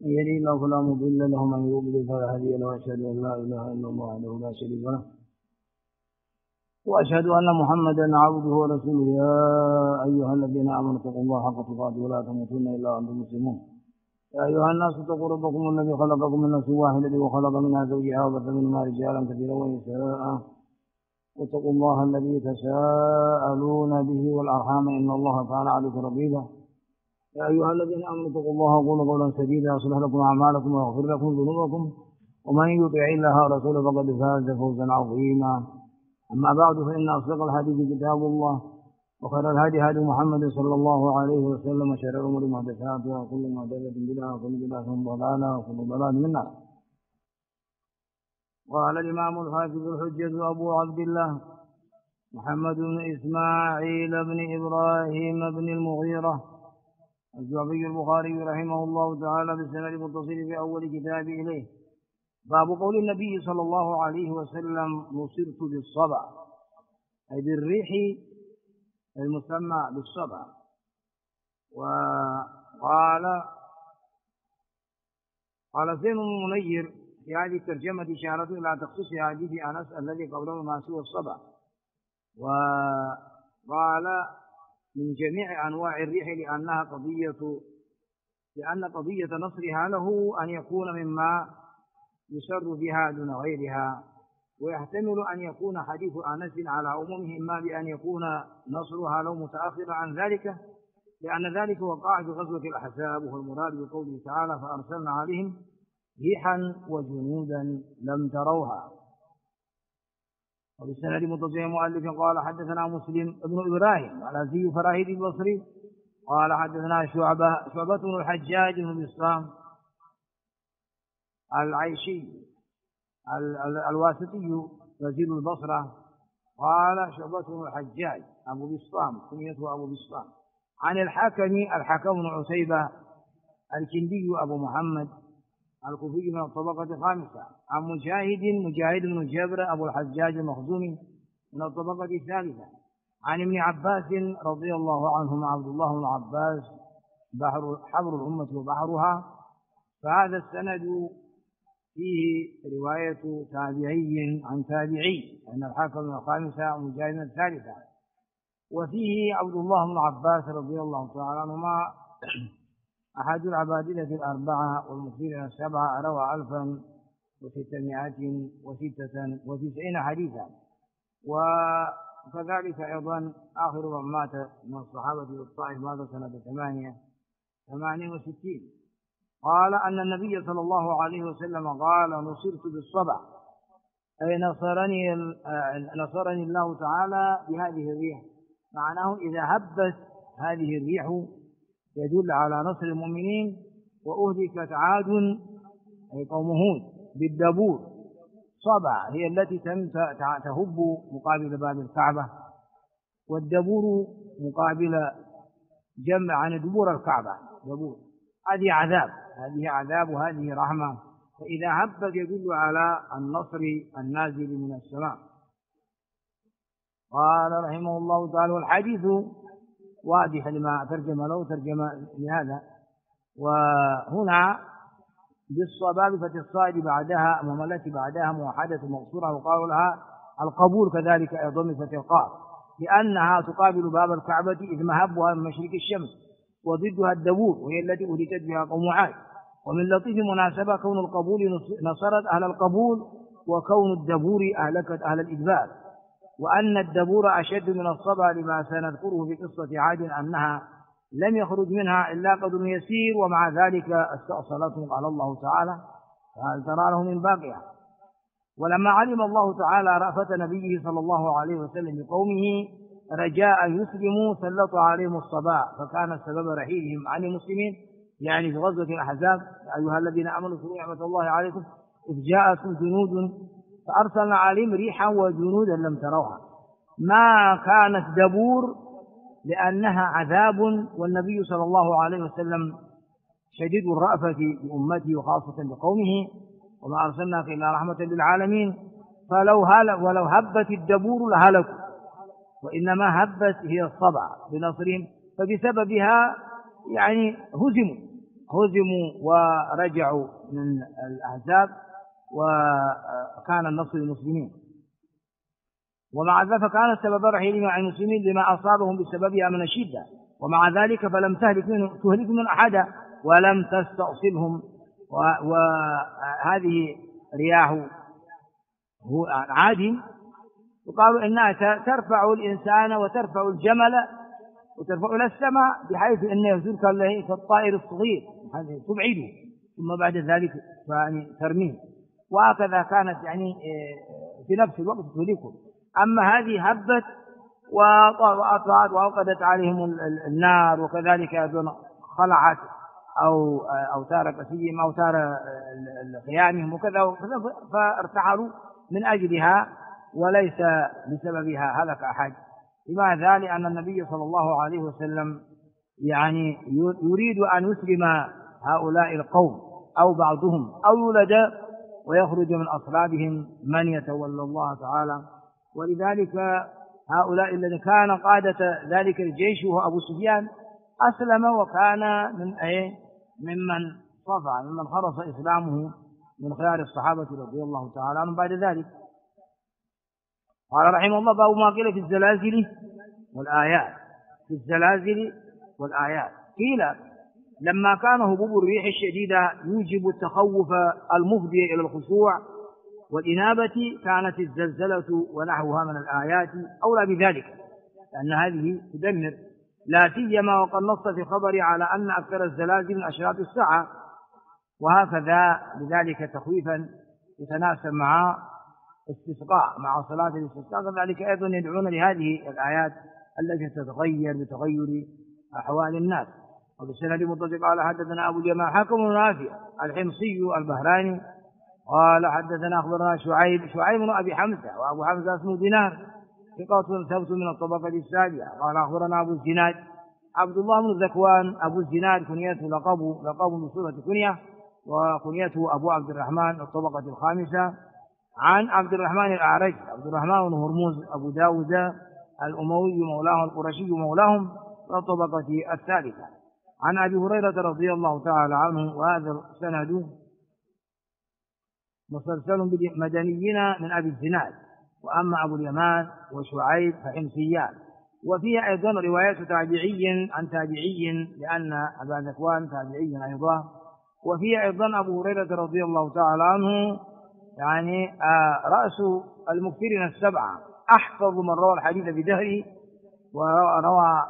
من يهده الله فلا مضل له ومن يضلل فلا هادي له واشهد ان لا اله الا الله وحده لا شريك له واشهد ان محمدا عبده ورسوله. يا ايها الذين امنوا اتقوا الله حق تقاته ولا تموتن الا وانتم مسلمون. يا ايها الناس اتقوا ربكم الذي خلقكم من نفس واحده وخلق منها زوجها وبث منهما رجالا كثيرا ونساء واتقوا الله الذي تساءلون به والارحام ان الله كان عليكم رقيبا. يا أيها الذين آمنوا اتقوا الله وقولوا قولا سديدا يصلح لكم أعمالكم ويغفر لكم ذنوبكم ومن يطع الله ورسوله فقد فاز فوزا عظيما. أما بعد فإن أصدق الحديث كتاب الله وخير الهدي هدي محمد صلى الله عليه وسلم وشر الأمور محدثاتها وكل محدثة بدعة وكل بدعة ضلالة وكل ضلال من النار. قال الإمام الحافظ الحجة أبو عبد الله محمد بن إسماعيل بن إبراهيم بن المغيرة الجعفي البخاري رحمه الله تعالى بالسند المتصل في أول كتاب إليه. باب قول النبي صلى الله عليه وسلم نصرت بالصبع، أي بالريح المسمى بالصبع. وقال زين بن منير في هذه الترجمة إشارة إلى تخصيص حديث أنس الذي قبله ما سوى الصبع، وقال من جميع أنواع الريح لأن قضية نصرها له أن يكون مما يسر بها دون غيرها، ويحتمل أن يكون حديث أنس على عمومه إما بأن يكون نصرها لو متأخرا عن ذلك، لأن ذلك وقع في غزوة الأحزاب، وهو المراد بقوله تعالى فأرسلنا عليهم ريحا وجنودا لم تروها. وبالسند متصل مؤلف قال حدثنا مسلم بن إبراهيم الأزدي فراهيدي البصري قال حدثنا شعبة بن الحجاج بن بسطام العيشي الواسطي وزير البصرة قال شعبة بن الحجاج أبو بسطام كنيته أبو بسطام عن الحكم بن عتيبة الكندي أبو محمد الكوفي من الطبقة الخامسة عن مجاهد بن جابر أبو الحجاج المخزومي من الطبقة الثالثة عن ابن عباس رضي الله عنهما عبد الله بن عباس حبر الأمة وبحرها. فهذا السند فيه رواية تابعي عن تابعي أن الحاكم من الخامسة ومجاهد من الثالثة، وفيه عبد الله بن عباس رضي الله تعالى عنهما أحد العبادلة الأربعة والمكثرين السبعة، روى 1696 حديثا. وكذلك أيضا آخر من مات من الصحابة بالطائف مات سنة 68. قال أن النبي صلى الله عليه وسلم قال نصرت بالصبع، أي نصرني الله تعالى بهذه الريح. معناه إذا هبت هذه الريح يدل على نصر المؤمنين. وأهلكت عاد أي قوم هود بالدبور، صبع هي التي تهب مقابل باب الكعبة، والدبور مقابل جمع عن دبور الكعبة دبور. هذه عذاب وهذه رحمة، فإذا هبت يدل على النصر النازل من السماء. قال رحمه الله تعالى والحديث واضح لما ترجم لهذا. وهنا بالصباب فتح الصاد بعدها التي بعدها موحدة مقصورة، وقالوا لها القبول كذلك أيضا بفتح القاف، لأنها تقابل باب الكعبة إذ مهبها من مشرق الشمس، وضدها الدبور وهي التي أهلكت بها قوم عاد. ومن لطيف مناسبة كون القبول نصرت أهل القبول، وكون الدبور أهلكت أهل الإدبار، وأن الدبور أشد من الصبا لما سنذكره في قصة عاد أنها لم يخرج منها إلا قدر يسير، ومع ذلك استأصلتهم على الله تعالى فهل ترى له من باقية. ولما علم الله تعالى رأفة نبيه صلى الله عليه وسلم بقومه رجاء يسلموا سلط عليهم الصبا، فكان سبب رحيلهم عن المسلمين يعني في غزوة الأحزاب. أيها الذين آمنوا اذكروا نعمة الله عليكم إذ جاءكم جنود فأرسلنا عليهم ريحا وجنودا لم تروها. ما كانت دبور لأنها عذاب، والنبي صلى الله عليه وسلم شديد الرأفة بأمته وخاصة بقومه، وما أرسلناك إلا رحمة للعالمين. ولو هبت الدبور لهلكوا، وإنما هبت هي الصبع بنصرهم، فبسببها يعني هزموا هزموا ورجعوا من الأحزاب وكان النصر للمسلمين. ومع ذلك فكان سبب رحيلهم عن المسلمين لما أصابهم بسببها من الشدة، ومع ذلك فلم تهلك من أحدا ولم تستأصلهم. وهذه رياح عاد وقالوا إنها ترفع الإنسان وترفع الجمل وترفع إلى السماء، بحيث أن يزول كالطائر الصغير تبعده ثم بعد ذلك يعني ترميه، وهكذا كانت يعني في نفس الوقت تهلكهم. أما هذه هبت وأطلعت وأوقدت عليهم النار، وكذلك أيضا خلعت أو أوتار كسيهم أو أوتار خيامهم وكذا، فارتحلوا من أجلها وليس بسببها هلك أحد. لماذا؟ لأن النبي صلى الله عليه وسلم يعني يريد أن يسلم هؤلاء القوم أو بعضهم أو يولد ويخرج من أصلابهم من يتولى الله تعالى. ولذلك هؤلاء الذين كان قادة ذلك الجيش وهو أبو سفيان أسلم، وكان ممن صفع ممن خلص إسلامه من خيار الصحابة رضي الله تعالى عنهم بعد ذلك. قال رحمه الله: باب ما قيل في الزلازل والآيات. في الزلازل والآيات قيل لما كان هبوب الريح الشديدة يوجب التخوف المفضي إلى الخشوع والإنابة، كانت الزلزلة ونحوها من الآيات أولى بذلك، لأن هذه تدمر، لا سيما وقد نص في خبر على أن أكثر الزلازل من أشراط الساعة، وهكذا لذلك تخويفا يتناسب مع استسقاء مع صلاة الاستسقاء، كذلك أيضا يدعون لهذه الآيات التي تتغير بتغير أحوال الناس. وبالسند متصل قال حدثنا أبو اليمان حكم نافع الحمصي البهراني قال حدثنا أخبرنا شعيب بن أبي حمزة، وأبو حمزة اسمه دينار ثقة ثبت من الطبقة السابعة. قال أخبرنا أبو الزناد عبد الله بن ذكوان أبو الزناد كنيته لقب من سورة كنية، وكنيته أبو عبد الرحمن الطبقة الخامسة، عن عبد الرحمن الأعرج عبد الرحمن بن هرمز أبو داود الأموي مولاه القرشي مولاهم من الطبقة الثالثة، عن أبي هريرة رضي الله تعالى عنه. وهذا السند مسلسل بمدنيين من أبي الزناد، وأما أبو اليمان وشعيب فحمصيان. وفيها أيضا رواية تابعي عن تابعي، لأن أبا ذكوان تابعي أيضا. وفيها أيضا أبو هريرة رضي الله تعالى عنه يعني رأس المكثرين السبعة، أحفظ من روى الحديث بدهره، وروى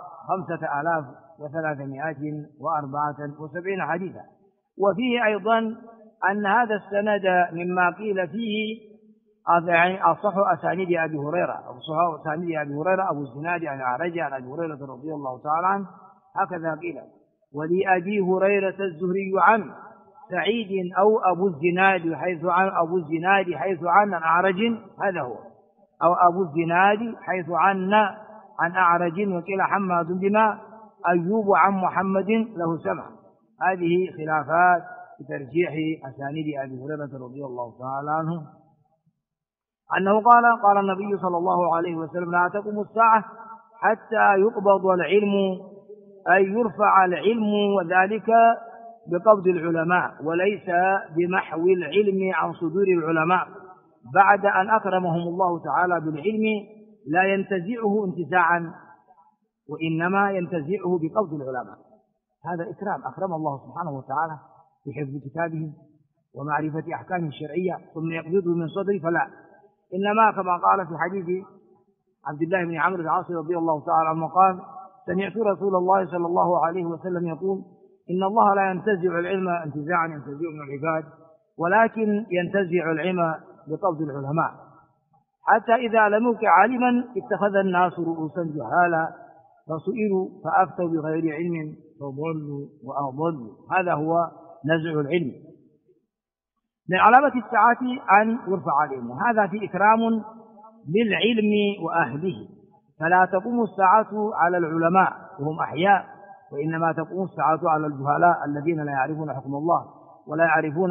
5374 حديثا. وفيه أيضا أن هذا السند مما قيل فيه أصح أسانيد أبي هريرة أبو الزناد عن الأعرج عن أبي هريرة رضي الله تعالى عنه، هكذا قيل. ولأبي هريرة الزهري عن سعيد أو أبو الزناد حيث عن أعرج، هذا هو، أو أبو الزناد حيث عن أعرج، وكلا حماد بما أيوب عن محمد له سمع. هذه خلافات في ترجيح أسانيد أبي هريرة رضي الله تعالى عنه، أنه قال النبي صلى الله عليه وسلم: لا تقوم الساعة حتى يقبض العلم، أي يرفع العلم، وذلك بقبض العلماء، وليس بمحو العلم عن صدور العلماء بعد أن أكرمهم الله تعالى بالعلم، لا ينتزعه انتزاعا، وإنما ينتزعه بقبض العلماء. هذا أكرم الله سبحانه وتعالى بحفظ كتابه ومعرفة أحكامه الشرعية، ثم يقبضه من صدره، فلا، إنما كما قال في حديث عبد الله بن عمرو بن العاص رضي الله تعالى عنه قال: سمعت رسول الله صلى الله عليه وسلم يقول: إن الله لا ينتزع العلم انتزاعا ينتزع من العباد، ولكن ينتزع العلم بقبض العلماء، حتى إذا لم يبق عالما اتخذ الناس رؤوسا جهالا فسئلوا فأفتوا بغير علم فضلوا وأضلوا. هذا هو نزع العلم. من علامة الساعة أن يرفع العلم، هذا في إكرام للعلم وأهله، فلا تقوم الساعة على العلماء وهم أحياء، وإنما تقوم الساعة على الجهلاء الذين لا يعرفون حكم الله ولا يعرفون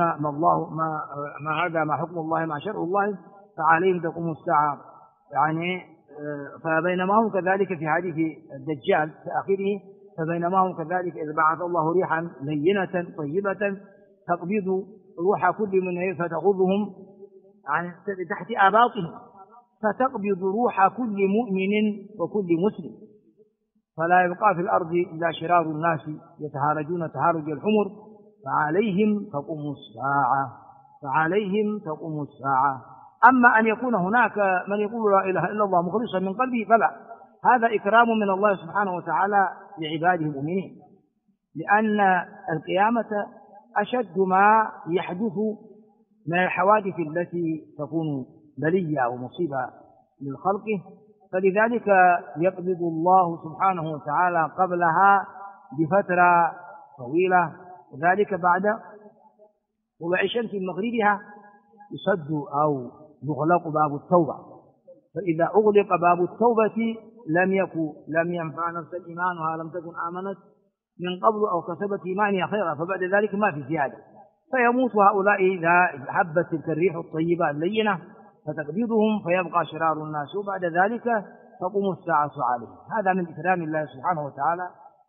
ما حكم الله ما شرع الله، فعليهم تقوم الساعة يعني. فبينما هم كذلك في حديث الدجال في آخره: فبينما هم كذلك إذ بعث الله ريحا لينة طيبة تقبض روح كل من فتغضهم عن تحت آباطهم، فتقبض روح كل مؤمن وكل مسلم، فلا يبقى في الأرض إلا شرار الناس يتهارجون تهارج الحمر، فعليهم تقوم الساعة، فعليهم تقوم الساعة. أما أن يكون هناك من يقول لا إله إلا الله مخلصا من قلبه فلا، هذا إكرام من الله سبحانه وتعالى لعباده المؤمنين، لأن القيامة أشد ما يحدث من الحوادث التي تكون بلية ومصيبة للخلق، فلذلك يقبض الله سبحانه وتعالى قبلها بفترة طويلة، وذلك بعد طلوع الشمس من مغربها يسد أو يغلق باب التوبة، فإذا أغلق باب التوبة لم ينفع نفس إيمانها لم تكن آمنت من قبل أو كسبت إيمانها خيرا، فبعد ذلك ما في زيادة، فيموت هؤلاء إذا حبت تلك الريح الطيبة اللينة فتقبضهم فيبقى شرار الناس، وبعد ذلك تقوم الساعة عليهم. هذا من إكرام الله سبحانه وتعالى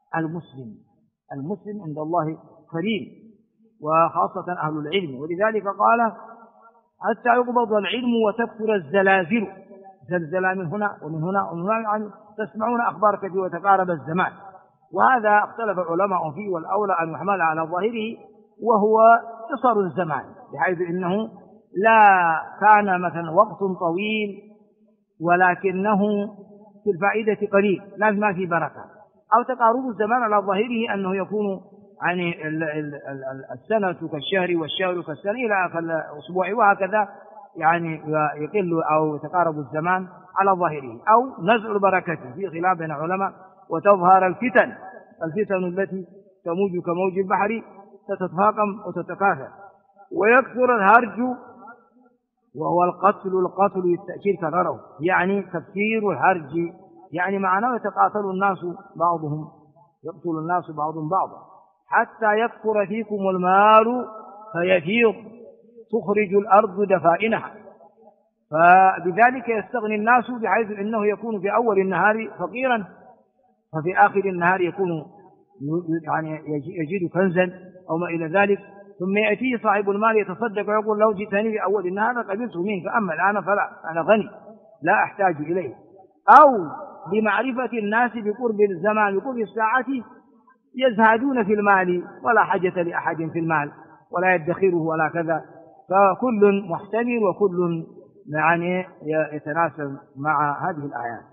المسلم عند الله كريم، وخاصة أهل العلم، ولذلك قال حتى يقبض العلم وتكثر الزلازل، زلزلة من هنا ومن هنا ومن هنا، يعني تسمعون أخبار كثيرة وتقارب الزمان، وهذا اختلف العلماء فيه، والأولى أن يحمل على ظاهره وهو قصر الزمان، بحيث إنه لا كان مثلا وقت طويل ولكنه في الفائدة قليل، ما في بركة، أو تقارب الزمان على ظاهره أنه يكون يعني السنة كالشهر والشهر كالسنة إلى آخر الأسبوع، وهكذا يعني يقل أو يتقارب الزمان على ظاهره، أو نزع البركة في خلاف بين العلماء، وتظهر الفتن التي تموج كموج البحر تتفاقم وتتكاثر، ويكثر الهرج وهو القتل بالتأكيد كرره، يعني تفسير الهرج يعني معناه يتقاتل الناس بعضهم، يقتل الناس بعضهم بعضا، حتى يكثر فيكم المال فيفيض تخرج الأرض دفائنها، فبذلك يستغني الناس، بحيث إنه يكون في أول النهار فقيرا، ففي آخر النهار يكون يعني يجد كنزا أو ما إلى ذلك، ثم يأتيه صاحب المال يتصدق ويقول لو جئتني في أول النهار قبلته منك، أما الآن فلا، أنا غني لا أحتاج إليه. أو لمعرفة الناس بقرب الزمان بقرب الساعة يزهدون في المال، ولا حاجة لأحد في المال ولا يدخره ولا كذا، فكل محتمل وكل يعني يتناسب مع هذه الآيات.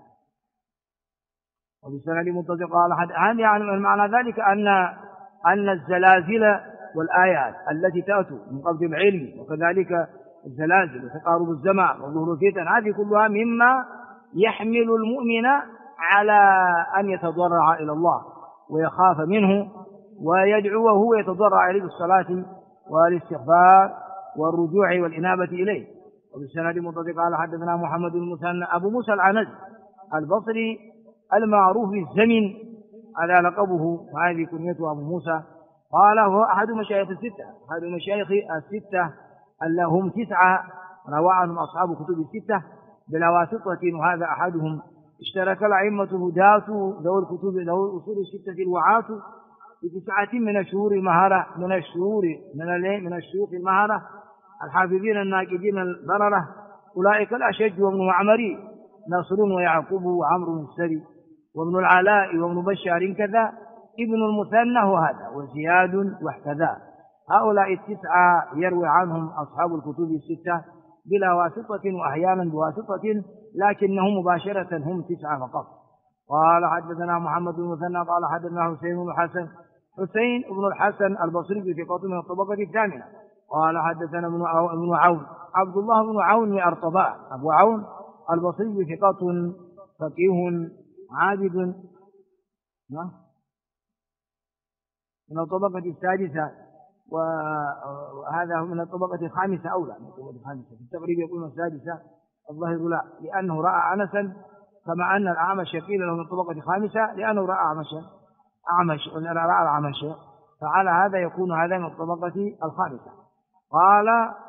وبالسند متصل قال يعني معنى ذلك أن الزلازل والآيات التي تأتي من قبض العلم، وكذلك الزلازل وتقارب الزمان وظهور الفتن، هذه كلها مما يحمل المؤمن على أن يتضرع إلى الله ويخاف منه ويدعوه ويتضرع إليه بالصلاة والاستغفار والرجوع والإنابة إليه. وبالسند متصل قال حدثنا محمد بن المثنى أبو موسى العنزي البصري المعروف بالزمن على لقبه، وهذه كنيته أبو موسى، قال هو أحد مشايخ الستة اللي هم 9 روى عنهم أصحاب كتب الستة بلا واسطة، وهذا أحدهم. اشترك الأئمة هداة ذوي الكتب ذوي الأصول الستة الوعاة ب9 من الشهور المهرة من الشيوخ المهرة الحافظين الناقدين البررة، أولئك الأشج وابن معمري نصر ويعقوب وعمرو السري وابن العلاء وابن بشار كذا، ابن المثنى وهذا وزياد وحكذا. هؤلاء 9 يروي عنهم أصحاب الكتب الستة بلا واسطة وأحيانا بواسطة، لكنهم مباشرة هم 9 فقط. قال حدثنا محمد بن المثنى قال حدثنا حسين بن الحسن البصري في ثقة من الطبقة الثامنة قال حدثنا ابن عون عبد الله بن عون من أرطباء أبو عون البصري ثقة فقيه عابد من الطبقة السادسة، وهذا من الطبقة الخامسة أولى من الطبقة الخامسة، في التقريب يقول السادسة الظاهر لا، لأنه رأى أنسا، كما أن الأعمش قيل له من الطبقة الخامسة لأنه رأى رأى الأعمش، فعلى هذا يكون هذا من الطبقة الخامسة. قال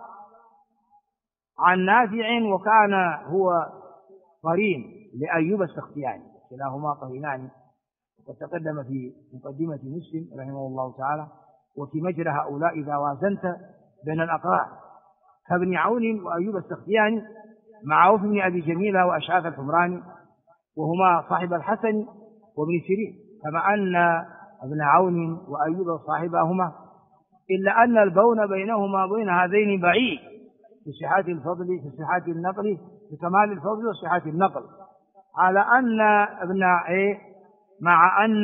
عن نافع وكان هو قرين لأيوب السختياني، كلاهما قرينان، وتقدم في مقدمة مسلم رحمه الله تعالى. وفي مجرى هؤلاء إذا وازنت بين الأقراء كابن عون وأيوب السختياني مع عوف بن أبي جميلة وأشعاث الحمراني، وهما صاحب الحسن وابن سيرين، كما أن ابن عون وأيوب صاحبهما، إلا أن البون بينهما بين هذين بعيد في صحة الفضل، في صحة النقل، في كمال الفضل وصحة النقل، على أن مع أن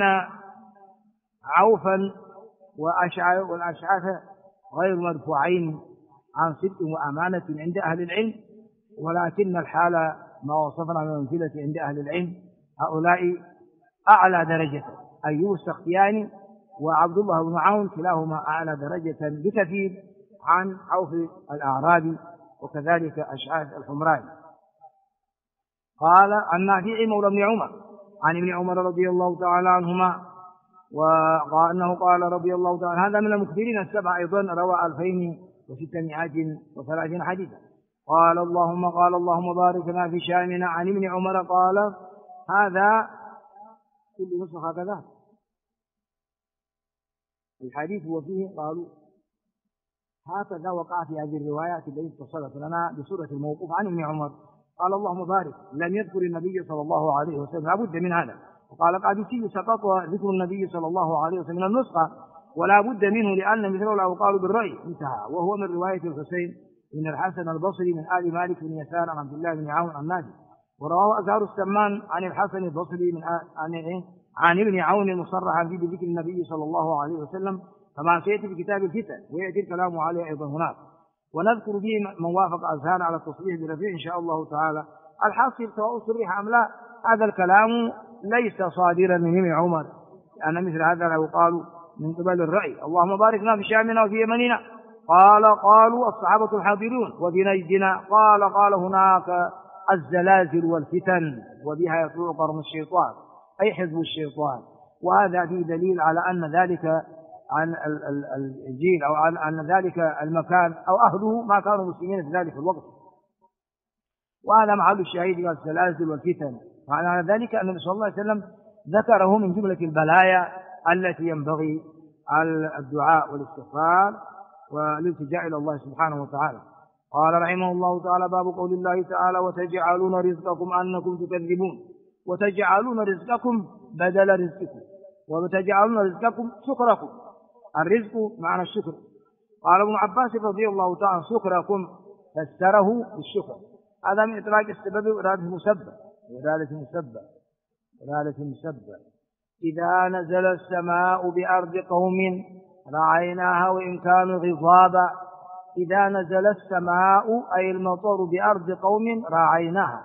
عوفا والأشعاث غير مرفوعين عن صدق وأمانة عند أهل العلم، ولكن الحال ما وصفنا من منزلة عند أهل العلم، هؤلاء أعلى درجة. أيوب السختياني وعبد الله بن عون كلاهما أعلى درجة بكثير عن عوف الأعرابي وكذلك أشعاث الحمراني. قال عن نافع مولى بن عمر عن ابن عمر رضي الله تعالى عنهما وقال أنه قال رضي الله تعالى، هذا من المكثرين السبعة أيضا، روى 2630 حديثا. قال اللهم بارك لنا في شأننا. عن ابن عمر قال، هذا كل نسخ هكذا الحديث وفيه قالوا هكذا وقع في هذه الروايات التي اتصلت لنا بسورة الموقوف عن ابن عمر. قال اللهم بارك، لم يذكر النبي صلى الله عليه وسلم، لابد من هذا. وقال قادسي سقط ذكر النبي صلى الله عليه وسلم من النسخة ولا بد منه، لأن مثله لو قالوا بالرأي انتهى. وهو من رواية الحسين بن الحسن البصري من آل مالك بن يسار عن عبد الله بن عون النادي. ورواه أزهر السمان عن الحسن البصري عن ابن عون مصرحا فيه بذكر النبي صلى الله عليه وسلم، كما سيأتي في كتاب الفتن ويأتي الكلام عليه أيضا هناك. ونذكر فيه من وافق أزهار على التصريح برفيع إن شاء الله تعالى. الحاصل سواء صرح أم لا، هذا الكلام ليس صادرا من ابن عمر، لأن مثل هذا لو قالوا من قبل الرأي. اللهم بارك لنا في شامنا وفي يمننا. قالوا الصحابة الحاضرون. وفي نجدنا قال هناك الزلازل والفتن وبها يطلع قرن الشيطان، أي حزب الشيطان. وهذا فيه دليل على أن ذلك عن الجيل أو أن ذلك المكان أو أهله ما كانوا مسلمين في ذلك الوقت. وهذا محل الشهيد والزلازل والفتن. معنى ذلك أن النبي صلى الله عليه وسلم ذكره من جملة البلايا التي ينبغي الدعاء والاستغفار والالتجاء إلى الله سبحانه وتعالى. قال رحمه الله تعالى: باب قول الله تعالى: وتجعلون رزقكم أنكم تكذبون. وتجعلون رزقكم بدل رزقكم، وتجعلون رزقكم شكركم. الرزق معنى الشكر. قال ابن عباس رضي الله تعالى: شكركم فسره بالشكر. هذا من إطلاق السبب وإرادة المسبب. إذا نزل السماء بأرض قوم رعيناها وإن كانوا غضابا. إذا نزل السماء أي المطر بأرض قوم رعيناها.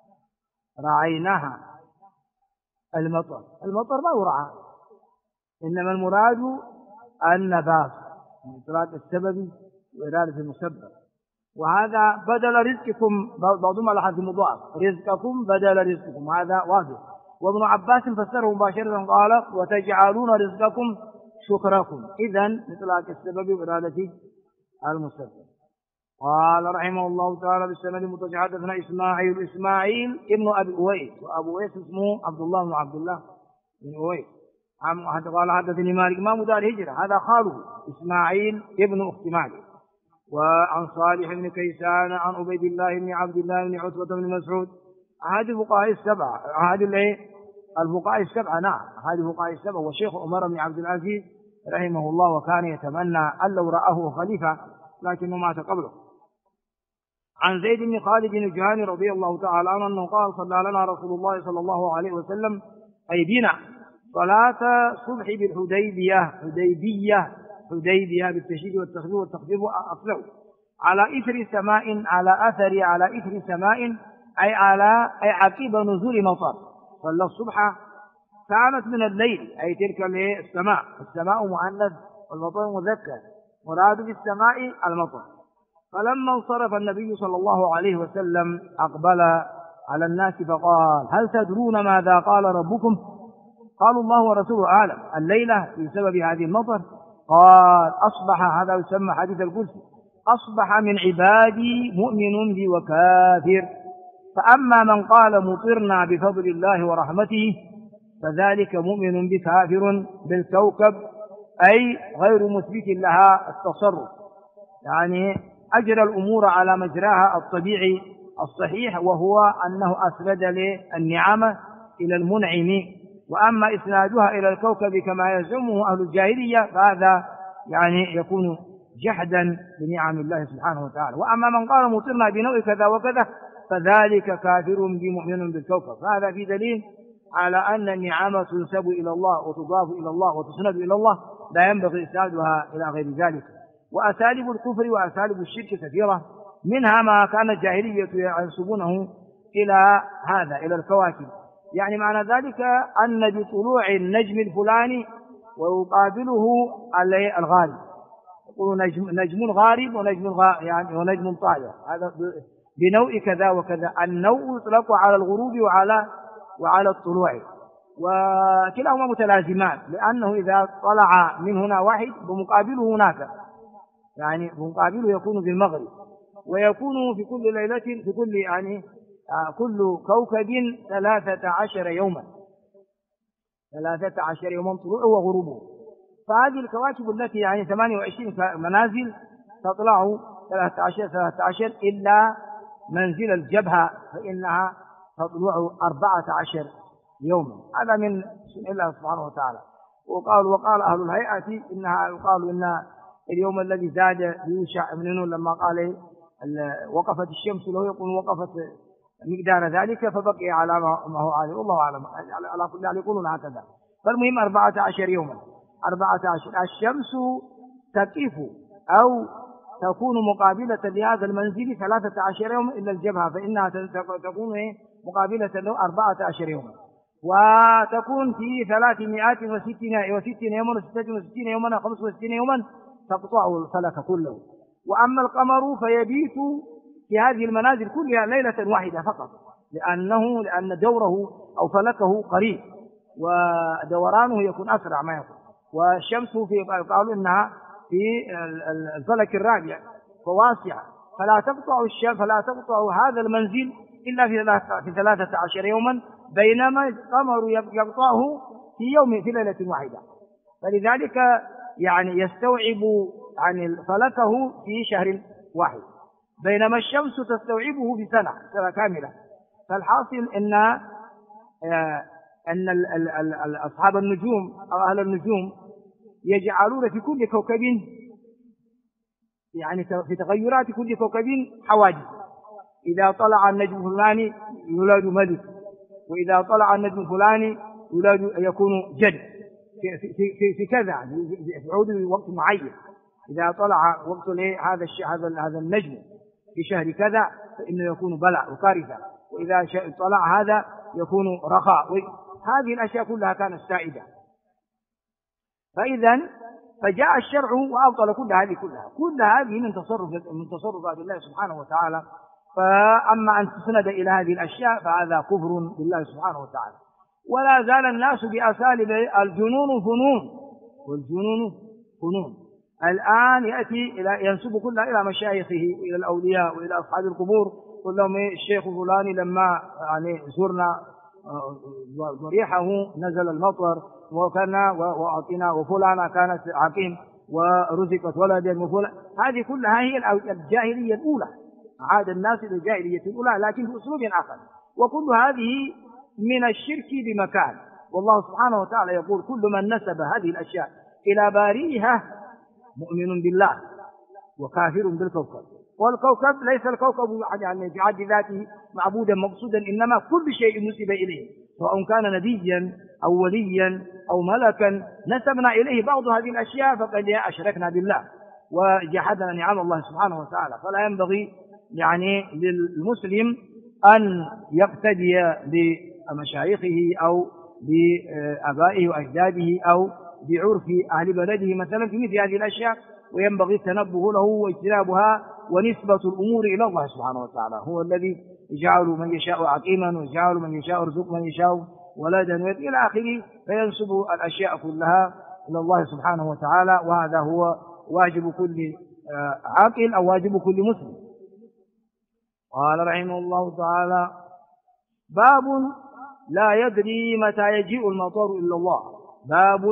المطر ما يرعى، إنما المراد النبات من إطلاق السبب وإرادة المسبب. وهذا بدل رزقكم، بعضهم على حد مضاعف، رزقكم بدل رزقكم، هذا واضح. وابن عباس فسره مباشرة قال: وتجعلون رزقكم شكركم. إذن إطلاق السبب وإرادة المسبب. قال رحمه الله تعالى: بالسند المتصل حدثنا إسماعيل ابن أبي أويس، وأبو أويس اسمه عبد الله بن عبد الله بن أويس. قال حدثني مالك إمام دار الهجرة، هذا خاله إسماعيل ابن أخت مالك. وعن صالح بن كيسان عن عبيد الله بن عبد الله بن عتبة بن مسعود. أحد الفقهاء السبعة، نعم، أحد الفقهاء السبعة، وشيخ عمر بن عبد العزيز رحمه الله، وكان يتمنى أن لو رآه خليفة لكنه مات قبله. عن زيد بن خالد بن جهان رضي الله تعالى عنه أنه قال: صلى لنا رسول الله صلى الله عليه وسلم أي بنا صلاة الصبح بالحديبية بالتشديد والتخفيف والتخفيف أصله على إثر سماء أي عقب نزول مطر. صلى الصبح كانت من الليل، أي تلك السماء مؤنث والمطر مذكر، مراد بالسماء المطر. فلما انصرف النبي صلى الله عليه وسلم أقبل على الناس فقال: هل تدرون ماذا قال ربكم؟ قالوا: الله ورسوله أعلم. الليلة بسبب هذه المطر. قال: أصبح، هذا يسمى حديث القدس، أصبح من عبادي مؤمن بي وكافر، فأما من قال مطرنا بفضل الله ورحمته فذلك مؤمن بكافر بالكوكب، أي غير مثبت لها التصرف، يعني أجرى الأمور على مجراها الطبيعي الصحيح، وهو أنه أسند للنعمة إلى المنعم. وأما إسنادها إلى الكوكب كما يزعمه أهل الجاهلية فهذا يعني يكون جحدا لنعم الله سبحانه وتعالى. وأما من قال مطرنا بنوع كذا وكذا فذلك كافر بمؤمن بالكوكب. فهذا في دليل على أن النعمة تنسب إلى الله وتضاف إلى الله وتسند إلى الله، لا ينبغي إسنادها إلى غير ذلك. وأساليب الكفر وأساليب الشرك كثيرة، منها ما كان الجاهلية ينسبونه إلى هذا، إلى الكواكب. يعني معنى ذلك أن بطلوع النجم الفلاني ويقابله الغارب، يقول نجم غارب ونجم طالع، هذا بنوع كذا وكذا. النوع يطلق على الغروب وعلى الطلوع، وكلاهما متلازمان، لأنه إذا طلع من هنا واحد بمقابله هناك، يعني بمقابله يكون في المغرب، ويكون في كل ليلة في كل كل كوكب 13 يوما، 13 يوما طلوعه وغروبه. فهذه الكواكب التي 28 منازل تطلع 13 إلا منزل الجبهة فإنها تطلع 14 يوما. هذا من سنة الله سبحانه وتعالى. وقال أهل الهيئة إنها يقال إن اليوم الذي زاد يوشع بن نون لما قال وقفت الشمس له، يقول وقفت مقدار ذلك فبقي على ما هو عليه، والله أعلم، على كل حال يقولون هكذا. فالمهم 14 يوما. 14 الشمس تقف أو تكون مقابلة لهذا المنزل 13 يوما إلا الجبهة، فإنها تكون مقابلة له 14 يوما، وتكون في 360 يوما و66 يوما و65 يوما تقطع الفلك كله. وأما القمر فيبيت في هذه المنازل كلها ليلة واحدة فقط، لأن دوره أو فلكه قريب ودورانه يكون أسرع ما يكون. والشمس قالوا إنها في الفلك الرابع فواسعة، فلا تقطع هذا المنزل إلا في 13 يوما، بينما القمر يقطعه في ليلة واحدة. فلذلك يستوعب فلكه في شهر واحد، بينما الشمس تستوعبه في سنة كاملة. فالحاصل أن أصحاب النجوم أو أهل النجوم يجعلون في كل كوكب في تغيرات كل كوكب حوادث. إذا طلع النجم الفلاني يولد ملك، وإذا طلع النجم الفلاني يكون جد في كذا، في عود وقت معين. إذا طلع وقت هذا النجم في شهر كذا فإنه يكون بلاء وكارثة، وإذا طلع هذا يكون رخاء. هذه الأشياء كلها كانت سائدة. فجاء الشرع وأبطل كل هذه من تصرفات الله سبحانه وتعالى. فأما أن تسند إلى هذه الأشياء فهذا كفر بالله سبحانه وتعالى. ولا زال الناس بأساليب الجنون فنون، والجنون فنون. الآن ينسب كلها إلى مشايخه وإلى الأولياء وإلى أصحاب القبور، قل لهم الشيخ فلاني لما زرنا ضريحه نزل المطر وكنا وأعطينا، وفلانة كانت عقيم ورزقت ولدا وفلان. هذه كلها هي الجاهلية الأولى، عاد الناس إلى الجاهلية الأولى لكن بأسلوب آخر. وكل هذه من الشرك بمكان. والله سبحانه وتعالى يقول كل من نسب هذه الأشياء إلى بارئها مؤمن بالله وكافر بالكوكب. والكوكب ليس الكوكب في حد ذاته معبودا مقصودا، إنما كل شيء نسب إليه، سواء كان نبيا أو وليا أو ملكا نسبنا إليه بعض هذه الأشياء فقد أشركنا بالله وجحدنا نعم الله سبحانه وتعالى. فلا ينبغي للمسلم أن يقتدي بمشايخه أو بآبائه وأجداده أو بعرف أهل بلده مثلا في مثل هذه الأشياء، وينبغي التنبه له واجتنابها ونسبة الأمور إلى الله سبحانه وتعالى. هو الذي يجعل من يشاء عقيما ويجعل من يشاء يرزق من يشاء ولدا إلى آخره، فينسب الأشياء كلها إلى الله سبحانه وتعالى. وهذا هو واجب كل عاقل أو واجب كل مسلم. قال رحمه الله تعالى: باب لا يدري متى يجيء المطر إلا الله. باب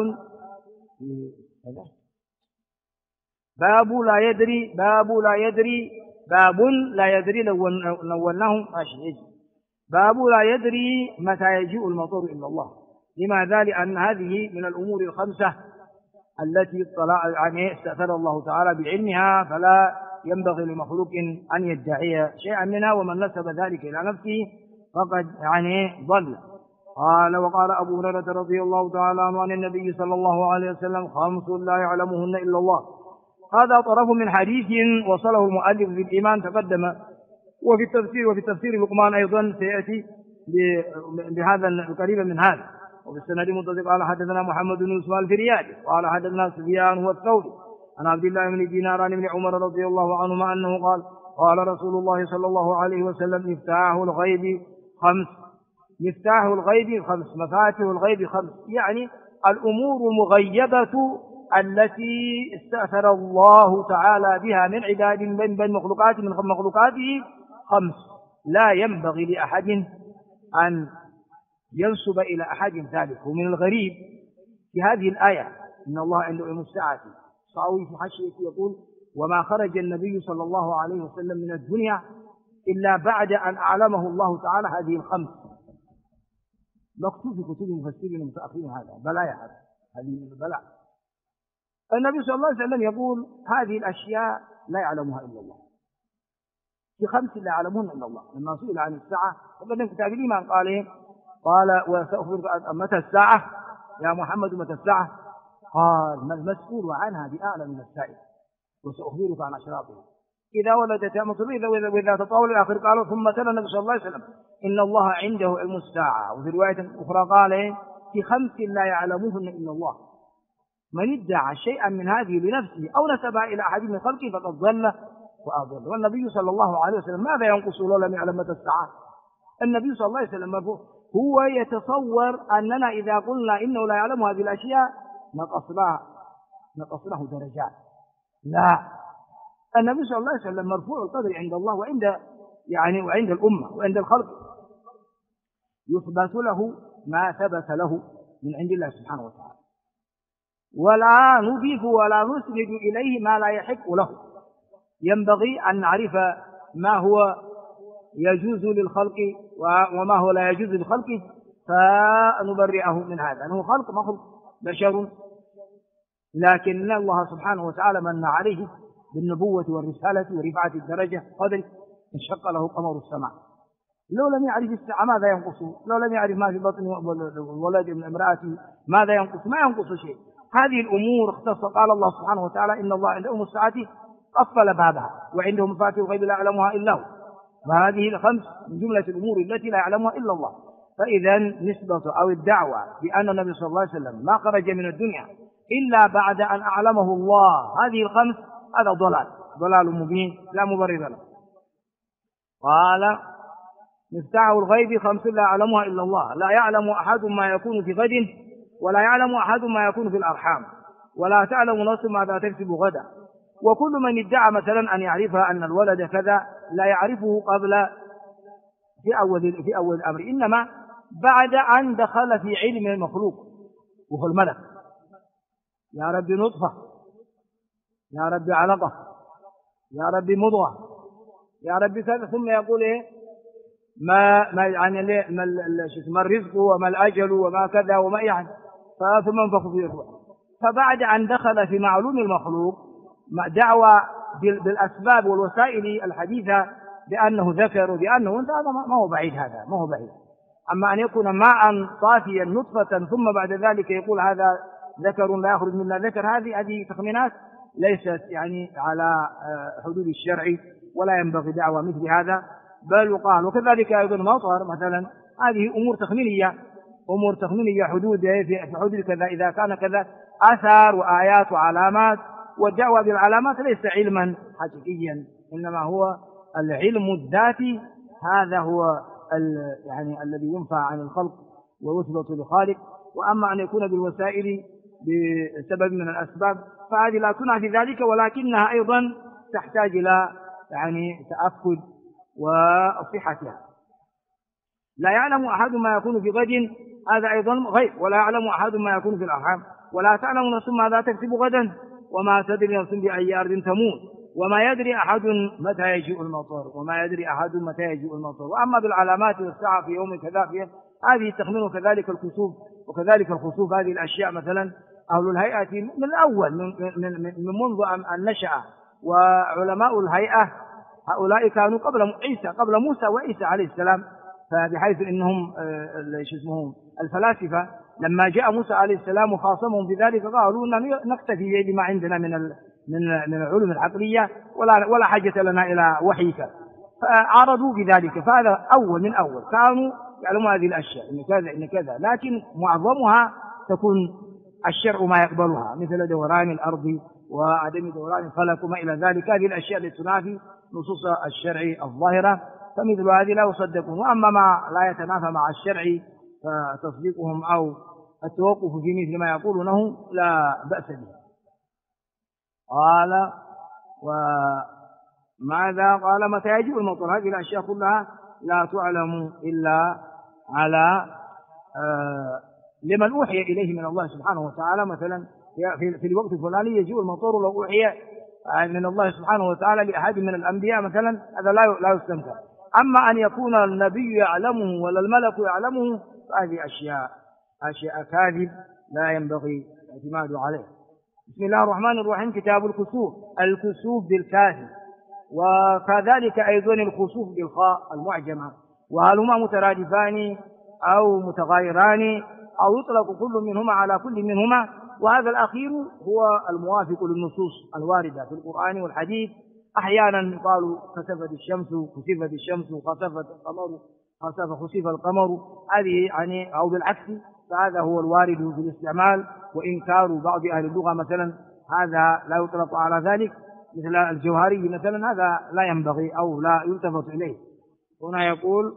لا يدري لو أنه ماشي. باب لا يدري متى يجيء المطر إلا الله. لماذا؟ لأن هذه من الأمور الخمسة التي استأثر الله تعالى بعلمها، فلا ينبغي لمخلوق أن يدعي شيئا منها، ومن نسب ذلك إلى نفسه فقد ضل. قال: وقال أبو هريرة رضي الله تعالى عنه عن النبي صلى الله عليه وسلم: 5 لا يعلمهن إلا الله. هذا طرف من حديث وصله المؤلف في الإيمان تقدم، وفي تفسير لقمان أيضا سيأتي بهذا قريبا من هذا. وفي السند متصل قال: حدثنا محمد بن اسماعيل الفريابي قال: حدثنا سفيان هو الثوري عن عبد الله بن دينار عن ابن عمر رضي الله عنهما أنه قال: قال رسول الله صلى الله عليه وسلم: مفتاح الغيب 5. مفاتيح الغيب 5، يعني الأمور المغيبة التي استأثر الله تعالى بها من عباد من مخلوقاته 5، لا ينبغي لأحد أن ينسب إلى أحد ذلك. ومن الغريب في هذه الآية إن الله عنده علم الساعة، صاوي في حشية يقول: وما خرج النبي صلى الله عليه وسلم من الدنيا إلا بعد أن أعلمه الله تعالى هذه 5. مكتوب في كتب المفسرين المتأخرين هذا بلايا، هذه من البلاء. النبي صلى الله عليه وسلم يقول: هذه الأشياء لا يعلمها إلا الله. في 5 لا يعلمون إلا الله. لما سئل عن الساعة فقدم كتاب الإيمان قال: وسأخبرك متى الساعة يا محمد؟ متى الساعة؟ قال: ما المسؤول عنها بأعلم من السائل، وسأخبرك عن أشراطها. إذا ولدت أمة وإذا تطاول الآخر. قالوا: ثم تلا النبي صلى الله عليه وسلم: إن الله عنده علم الساعة. وفي رواية أخرى قال: في 5 لا يعلمهن إلا الله. من ادعى شيئا من هذه لنفسه أو نسبها إلى أحد من خلقه فقد ضل وأضل. والنبي صلى الله عليه وسلم ماذا ينقص لو لم يعلم متى الساعة؟ النبي صلى الله عليه وسلم هو يتصور أننا إذا قلنا إنه لا يعلم هذه الأشياء نقصناه درجات. لا، النبي صلى الله عليه وسلم مرفوع القدر عند الله وعند الأمة وعند الخلق. يثبت له ما ثبت له من عند الله سبحانه وتعالى، ولا نضيف ولا نسند إليه ما لا يحق له. ينبغي أن نعرف ما هو يجوز للخلق وما هو لا يجوز للخلق، فنبرئه من هذا. أنه مخلوق بشر، لكن الله سبحانه وتعالى من عليه بالنبوة والرسالة ورفعة الدرجة قدر انشق له قمر السماء. لو لم يعرف الساعة ماذا ينقصه؟ لو لم يعرف ما في بطن الولد من امرأته ماذا ينقص؟ ما ينقص شيء. هذه الأمور اختص. قال الله سبحانه وتعالى: إن الله عنده علم الساعة قفل بابها وعنده مفاتيح الغيب لا يعلمها إلا هو. وهذه 5 من جملة الأمور التي لا يعلمها إلا الله. فإذا نسبة أو الدعوة بأن النبي صلى الله عليه وسلم ما خرج من الدنيا إلا بعد أن أعلمه الله هذه 5، هذا ضلال مبين لا مبرر له. قال: مفتاح الغيب 5 لا يعلمها إلا الله. لا يعلم أحد ما يكون في غد، ولا يعلم أحد ما يكون في الأرحام، ولا تعلم نفس ماذا تكسب غدا. وكل من ادعى مثلا أن يعرف أن الولد كذا لا يعرفه قبل في أول الأمر، إنما بعد أن دخل في علم المخلوق وهو الملك. يا رب نطفة، يا رب علقة، يا رب مضغة، يا رب كذا، ثم يقول ما الرزق وما الأجل وما كذا وما يعني، ثم ينفخ فيه الروح. فبعد أن دخل في معلوم المخلوق دعوى بالأسباب والوسائل الحديثة بأنه ذكر وبأنه أنثى، هذا ما هو بعيد. هذا ما هو بعيد. أما أن يكون ماء صافيا نطفة ثم بعد ذلك يقول هذا ذكر لا يخرج منا ذكر، هذه تخمينات ليست على حدود الشرع، ولا ينبغي دعوى مثل هذا. بل يقال وكذلك أيضا مطر مثلا، هذه أمور تخمينية حدود في حدود كذا، إذا كان كذا آثار وآيات وعلامات. والدعوة بالعلامات ليس علما حقيقيا، إنما هو العلم الذاتي. هذا هو الذي ينفع عن الخلق ويثبت لخالق. وأما أن يكون بالوسائل بسبب من الأسباب فهذه لا تنع في ذلك، ولكنها أيضا تحتاج إلى تأكد وصحتها. لا يعلم أحد ما يكون في غد، هذا أيضا غيب، ولا يعلم أحد ما يكون في الأرحام، ولا تعلم نفس ماذا تكسب غدا، وما تدري نفس بأي أرض تموت، وما يدري أحد متى يجيء المطر، وما يدري أحد متى يجيء المطر. وأما بالعلامات والساعة في يوم كذا هذه التخمين، وكذلك الكسوف، وكذلك الخسوف، هذه الأشياء مثلا أهل الهيئة من الأول من منذ أن نشأ، وعلماء الهيئة هؤلاء كانوا قبل موسى وعيسى عليه السلام، فبحيث انهم الفلاسفه لما جاء موسى عليه السلام وخاصمهم في ذلك قالوا نكتفي بما عندنا من العلوم العقليه، ولا حاجه لنا الى وحيك، فعارضوا بذلك. فهذا اول كانوا يعلمون هذه الاشياء، ان كذا ان كذا، لكن معظمها تكون الشرع ما يقبلها، مثل دوران الارض وعدم دوران الفلك وما الى ذلك، هذه الاشياء التي تنافي نصوص الشرع الظاهره، فمثل هذه لا يصدقون. واما ما لا يتنافى مع الشرع فتصديقهم او التوقف في مثل ما يقولونه لا باس به. قال وماذا؟ قال متى يجيء المطر. هذه الاشياء كلها لا تعلم الا على لمن اوحي اليه من الله سبحانه وتعالى. مثلا في الوقت الفلاني يجيء المطر، لو اوحي من الله سبحانه وتعالى لأحد من الأنبياء مثلا هذا لا يستنكر. أما أن يكون النبي يعلمه ولا الملك يعلمه فهذه أشياء كاذب لا ينبغي الاعتماد عليه. بسم الله الرحمن الرحيم. كتاب الكسوف بالكاف، وكذلك أيضا الخسوف بالخاء المعجمة، وهل هما مترادفان أو متغايران أو يطلق كل منهما على كل منهما، وهذا الأخير هو الموافق للنصوص الواردة في القرآن والحديث. أحيانا قالوا خسفت الشمس خسف القمر، هذه يعني أو بالعكس، فهذا هو الوارد في الاستعمال. وإنكار بعض أهل اللغة مثلا هذا لا يطلق على ذلك، مثل الجوهري مثلا، هذا لا ينبغي أو لا يلتفت إليه. هنا يقول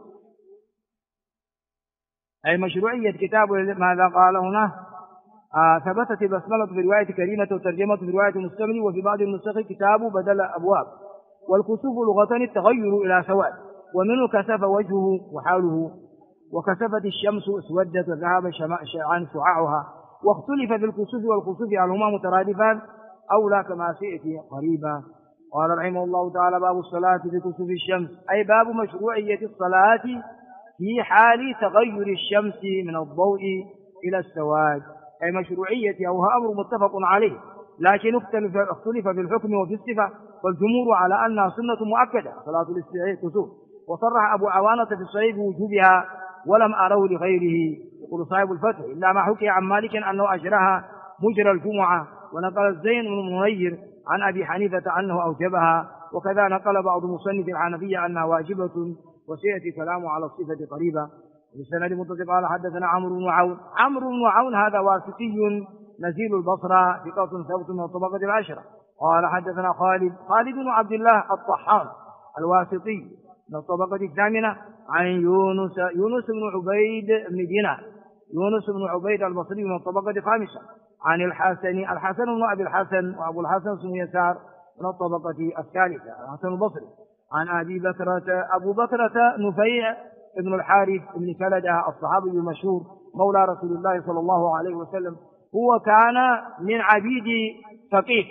أي مشروعية كتاب ماذا قال هنا؟ ثبتت البسملة في رواية كريمة وترجمة في رواية مستملي، وفي بعض النسخ كتاب بدل أبواب. والكسوف لغة التغير إلى سواد، ومنه كسف وجهه وحاله، وكسفت الشمس اسودت وذهب عن شعاعها. واختلف في الكسوف والخسوف هل هما مترادفان أو لا كما سيأتي قريبا. قال رحمه الله تعالى: باب الصلاة في كسوف الشمس، أي باب مشروعية الصلاة في حال تغير الشمس من الضوء إلى السواد، أي مشروعية أو أمر متفق عليه، لكن اختلف في الحكم وفي الصفة، والجمهور على أنها سنة مؤكدة صلاة الكسوف. وصرح أبو عوانة في الصحيح بوجوبها ولم أروا لغيره، يقول صاحب الفتح، إلا ما حكي عن مالك أنه أجرها مجرى الجمعة، ونقل الزين بن منير عن أبي حنيفة أنه أوجبها، وكذا نقل بعض مصنف الحنفية أنها واجبة، وسيأتي كلام على الصفة قريبا. بالسند المتصل قال حدثنا عمرو بن عون هذا واسطي نزيل البصرة ثقة ثبت من الطبقة العشرة. قال حدثنا خالد بن عبد الله الطحان الواسطي من الطبقة الثامنة عن يونس بن عبيد بن دينار، يونس بن عبيد البصري من الطبقة الخامسة عن الحسن بن أبي الحسن، وأبو الحسن اسمه يسار من الطبقة الثالثة، الحسن البصري عن أبو بكرة نفيع ابن الحارث بن كلدة الصحابي المشهور مولى رسول الله صلى الله عليه وسلم. هو كان من عبيد ثقيف،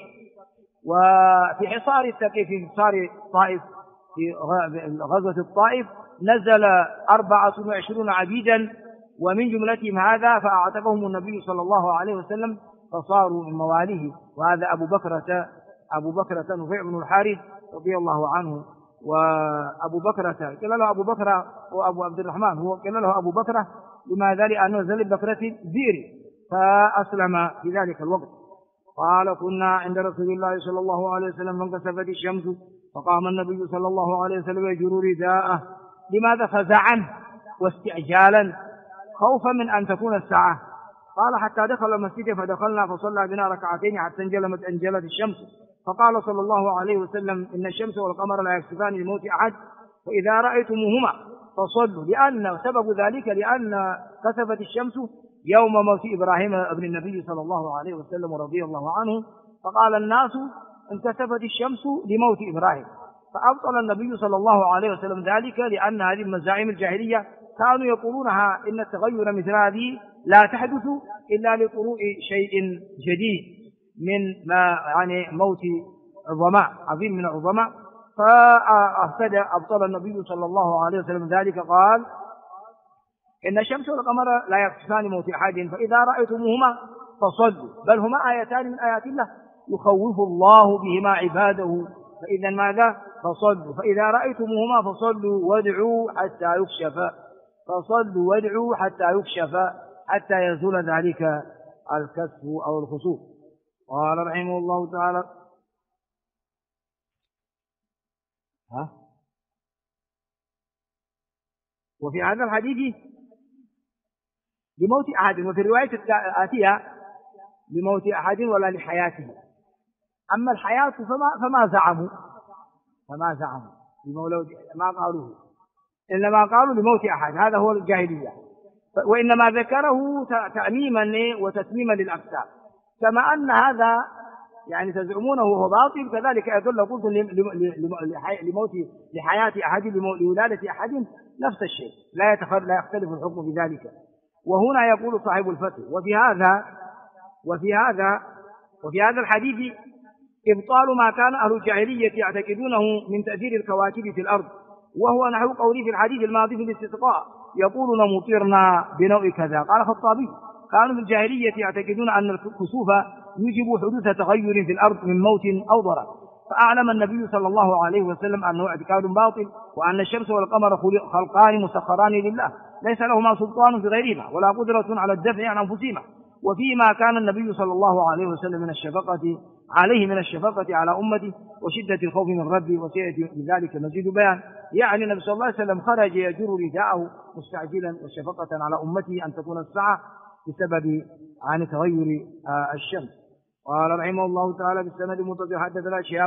وفي حصار الثقيف في حصار الطائف في غزوة الطائف نزل 24 عبيدا، ومن جملتهم هذا فأعتقهم النبي صلى الله عليه وسلم فصاروا من مواليه. وهذا أبو بكرة نفيع بن الحارث رضي الله عنه. وأبو بكرة قيل له أبو بكرة وأبو عبد الرحمن، هو قيل له أبو بكرة لماذا؟ لأنه نزل بكرة بئر فأسلم في ذلك الوقت. قال: كنا عند رسول الله صلى الله عليه وسلم فانكسفت الشمس، فقام النبي صلى الله عليه وسلم يجر رداءه. لماذا؟ فزعا واستعجالا خوفا من أن تكون الساعة. قال: حتى دخل المسجد فدخلنا فصلى بنا ركعتين حتى انجلت الشمس، فقال صلى الله عليه وسلم: إن الشمس والقمر لا يكسفان لموت أحد، فإذا رأيتموهما فصلوا. لأن سبب ذلك لأن كسفت الشمس يوم موت إبراهيم ابن النبي صلى الله عليه وسلم رضي الله عنه، فقال الناس: انكسفت الشمس لموت إبراهيم، فأبطل النبي صلى الله عليه وسلم ذلك، لأن هذه المزاعم الجاهلية كانوا يقولونها إن التغير مثل هذه لا تحدث إلا لطلوع شيء جديد من ما يعني موت عظماء عظيم من العظماء. أبطل النبي صلى الله عليه وسلم ذلك، قال إن الشمس والقمر لا يخسفان موت أحد، فإذا رأيتموهما فصلوا، بل هما آيتان من آيات الله يخوف الله بهما عباده، فإذا ماذا؟ فصلوا، فإذا رأيتموهما فصلوا وادعوا حتى يكشف، فصلوا وادعوا حتى يكشف، حتى يزول ذلك الكسف أو الخسوف. قال رحمه الله تعالى: وفي هذا الحديث لموت أحد، وفي الرواية الآتية لموت أحد ولا لحياته. أما الحياة فما زعموا ما قالوه، إنما قالوا لموت أحد، هذا هو الجاهلية، وإنما ذكره تأميما وتتميما للأقسام، كما أن هذا يعني تزعمونه وهو باطل، كذلك يدل قلت لموت لحياة أحد لولادة أحد نفس الشيء، لا يختلف الحكم في ذلك. وهنا يقول صاحب الفتح: وفي هذا الحديث إبطال ما كان أهل الجاهلية يعتقدونه من تأثير الكواكب في الأرض، وهو نحو قوله في الحديث الماضي في الاستسقاء: يقولون مطرنا بنوع كذا. قال الخطابي: كانوا في الجاهلية يعتقدون أن الكسوف يوجب حدوث تغير في الأرض من موت أو ضرر، فأعلم النبي صلى الله عليه وسلم أنه اعتقاد باطل، وأن الشمس والقمر خلقان مسخران لله ليس لهما سلطان في غيرهما ولا قدرة على الدفع عن أنفسهما. وفيما كان النبي صلى الله عليه وسلم من الشفقة على أمته وشدة الخوف من ربه، وسيأتي بذلك مزيد بيان. يعني النبي صلى الله عليه وسلم خرج يجر رداءه مستعجلا وشفقة على أمته أن تكون الساعة بسبب عن تغير الشمس. قال رحمه الله تعالى: بالسند المتصل حدثنا شهاب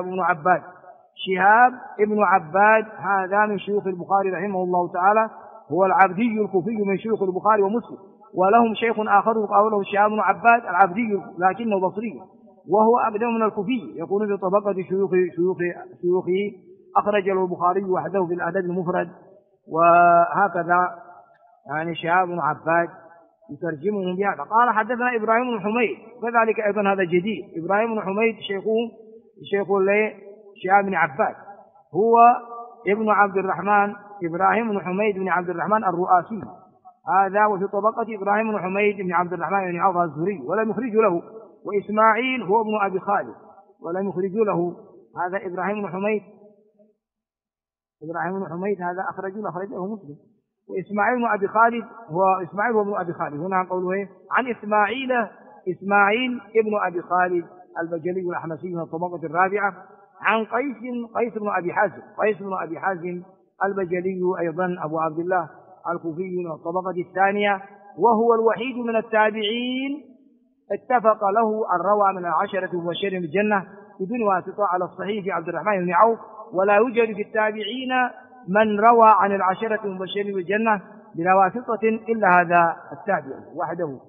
بن عباد هذا من شيوخ البخاري رحمه الله تعالى، هو العبدي الكوفي من شيوخ البخاري ومسلم، ولهم شيخ آخر قوله شهاب بن عباد العبدي لكنه بصري، وهو أقدم من الكوفي، يكون في طبقة شيوخه، أخرج له البخاري وحده في الأدب المفرد. وهكذا يعني شهاب بن عباد يترجمهم بهذا. قال: حدثنا إبراهيم بن حميد، كذلك أيضا هذا جديد، إبراهيم بن حميد شيخ شهاب بن عباد، هو ابن عبد الرحمن، إبراهيم بن حميد بن عبد الرحمن الرؤاسي هذا، وفي طبقة إبراهيم بن حميد بن عبد الرحمن بن عوف الزهري، ولم يخرج له. وإسماعيل هو ابن أبي خالد، ولم يخرج له. هذا إبراهيم بن حميد هذا أخرجه مسلم. وإسماعيل بن أبي خالد هو ابن أبي خالد، هنا قوله عن إسماعيل ابن أبي خالد البجلي الأحمسي من الطبقة الرابعة، عن قيس بن أبي حازم البجلي أيضا أبو عبد الله الكوفي من الطبقة الثانية، وهو الوحيد من التابعين اتفق له أن روى من العشرة المبشرين بالجنة بدون واسطة على الصحيح في عبد الرحمن بن عوف، ولا يوجد في التابعين من روى عن العشرة المبشرين بالجنة بلا واسطة إلا هذا التابع وحده،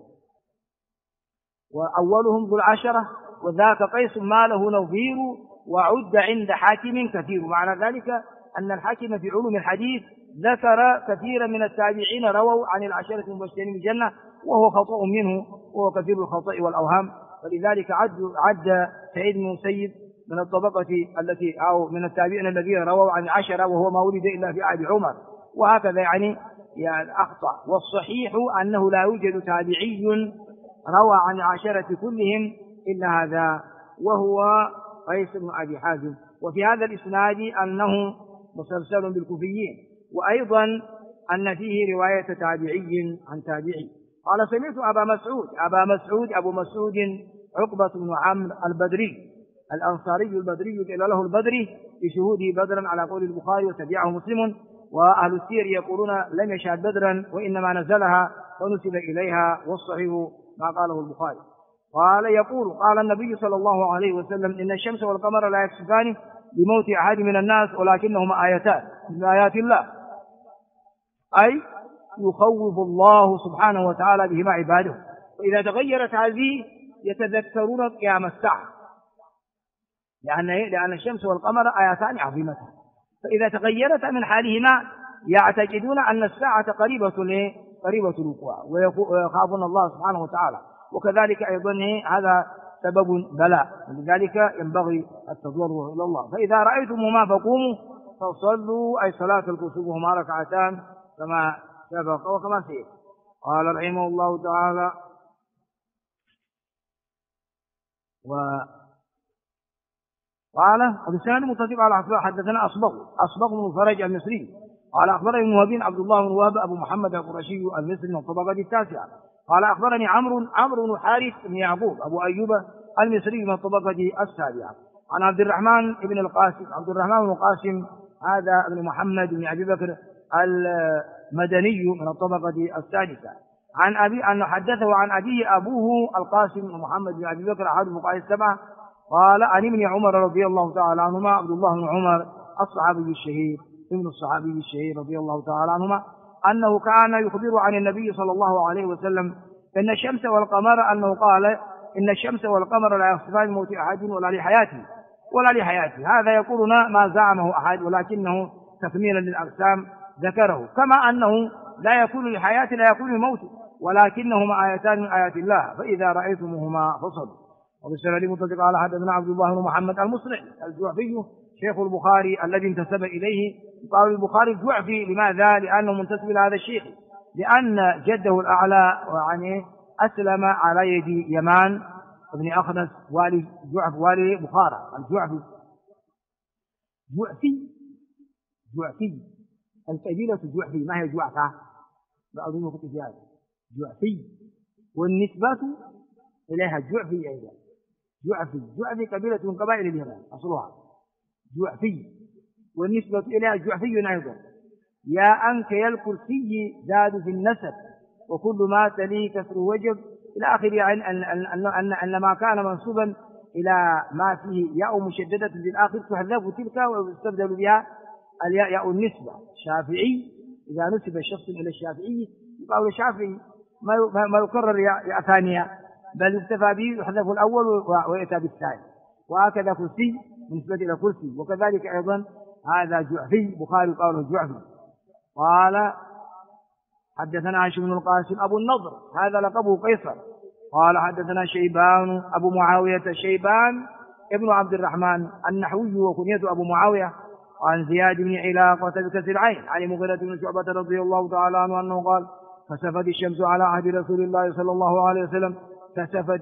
وأولهم ذو العشرة، وذاك قيس ما له نظير، وعد عند حاكم كثير. معنى ذلك أن الحاكم في علوم الحديث ذكر كثيرا من التابعين رووا عن العشرة المبشرين بالجنة، وهو خطأ منه، وهو كثير الخطأ والأوهام، فلذلك عد سعيد بن المسيب من الطبقة التي أو من التابعين الذين رووا عن العشرة، وهو ما ولد إلا في عهد عمر، وهكذا يعني أخطأ. والصحيح أنه لا يوجد تابعي روى عن العشرة كلهم إلا هذا، وهو قيس بن أبي حازم. وفي هذا الإسناد أنه مسلسل بالكوفيين، وأيضا أن فيه رواية تابعي عن تابعي. قال: سمعت أبو مسعود عقبة بن عمرو البدري الأنصاري البدري، قيل له البدري بشهوده بدرا على قول البخاري وتبعه مسلم، وأهل السير يقولون لم يشهد بدرا وإنما نزلها ونسب إليها، والصحيح ما قاله البخاري. قال النبي صلى الله عليه وسلم: إن الشمس والقمر لا يكسفان لموت أحد من الناس، ولكنهما آيتان من آيات الله، أي يخوف الله سبحانه وتعالى بهما عباده، وإذا تغيرت هذه يتذكرون قيام الساعة، لأن الشمس والقمر آياتان عظيمتان، فإذا تغيرت من حالهما يعتقدون أن الساعة قريبة الوقوع ويخافون الله سبحانه وتعالى. وكذلك أيضا هذا سبب بلاء، ولذلك ينبغي التضرع إلى الله. فإذا رأيتموهما فقوموا فصلوا، أي صلاة الكسوف هما ركعتان كما سبق وكما سير. قال رحمه الله تعالى: قال وبسند متصل على حسب حدثنا أصبغ بن فرج المصري قال أخبرني ابن وهب عبد الله بن وهب أبو محمد القرشي المصري من الطبقة التاسعة قال أخبرني عمرو بن حارث بن يعقوب أبو أيوب المصري من الطبقة السابعة عن عبد الرحمن بن القاسم هذا ابن محمد بن أبي بكر المدني من الطبقة السادسة عن أبي أنه حدثه عن أبيه أبوه القاسم بن محمد بن أبي بكر أحد الفقهاء السبعة قال عن ابن عمر رضي الله تعالى عنهما عبد الله بن عمر الصحابي الشهير ابن الصحابي الشهير رضي الله تعالى عنهما أنه كان يخبر عن النبي صلى الله عليه وسلم إن الشمس والقمر أنه قال إن الشمس والقمر لا يخسفان لموت أحد ولا لحياته. هذا يقولنا ما زعمه أحد ولكنه تكميلا للأقسام ذكره، كما أنه لا يكون لحياته لا يكون لموت، ولكنهما آيتان من آيات الله فإذا رأيتموهما فصلوا. وبالسند متصل على حدثنا عبد الله بن محمد المصري الجعفي شيخ البخاري الذي انتسب إليه. قال البخاري الجعفي لماذا؟ لأنه منتسب إلى هذا الشيخ، لأن جده الأعلى يعني أسلم على يد يمان بن أخنس والي بخارى. الجعفي جعفي القبيلة جعفي ما هي جعفة بأظن في الجهاد جعفي، والنسبة إليها جعفي أيضا جعفي قبيلة من قبائل اليمن أصلها جعفي، والنسبة إليها جعفي أيضا. يا أنك يا الكرسي زاد في النسب وكل ما تلي كسر وجب إلى آخر، يعني أن ما كان منصوبا إلى ما فيه ياء مشددة في الآخر تحذف تلك ويستبدل بها الياء ياء النسبة. شافعي إذا نسب الشخص إلى الشافعي يقال الشافعي ما يكرر ياء ثانية، بل يكتفى به يحذف الأول ويأتى بالثاني، وهكذا كرسي بالنسبة إلى كرسي. وكذلك أيضا هذا جعفي بخاري قال الجعفي. قال حدثنا هاشم بن القاسم أبو النضر هذا لقبه قيصر قال حدثنا شيبان أبو معاوية شيبان ابن عبد الرحمن النحوي وكنيته أبو معاوية عن زياد بن علاقة بكسر العين عن مغيرة بن شعبة رضي الله تعالى عنه أنه قال كسفت الشمس على عهد رسول الله صلى الله عليه وسلم كسفت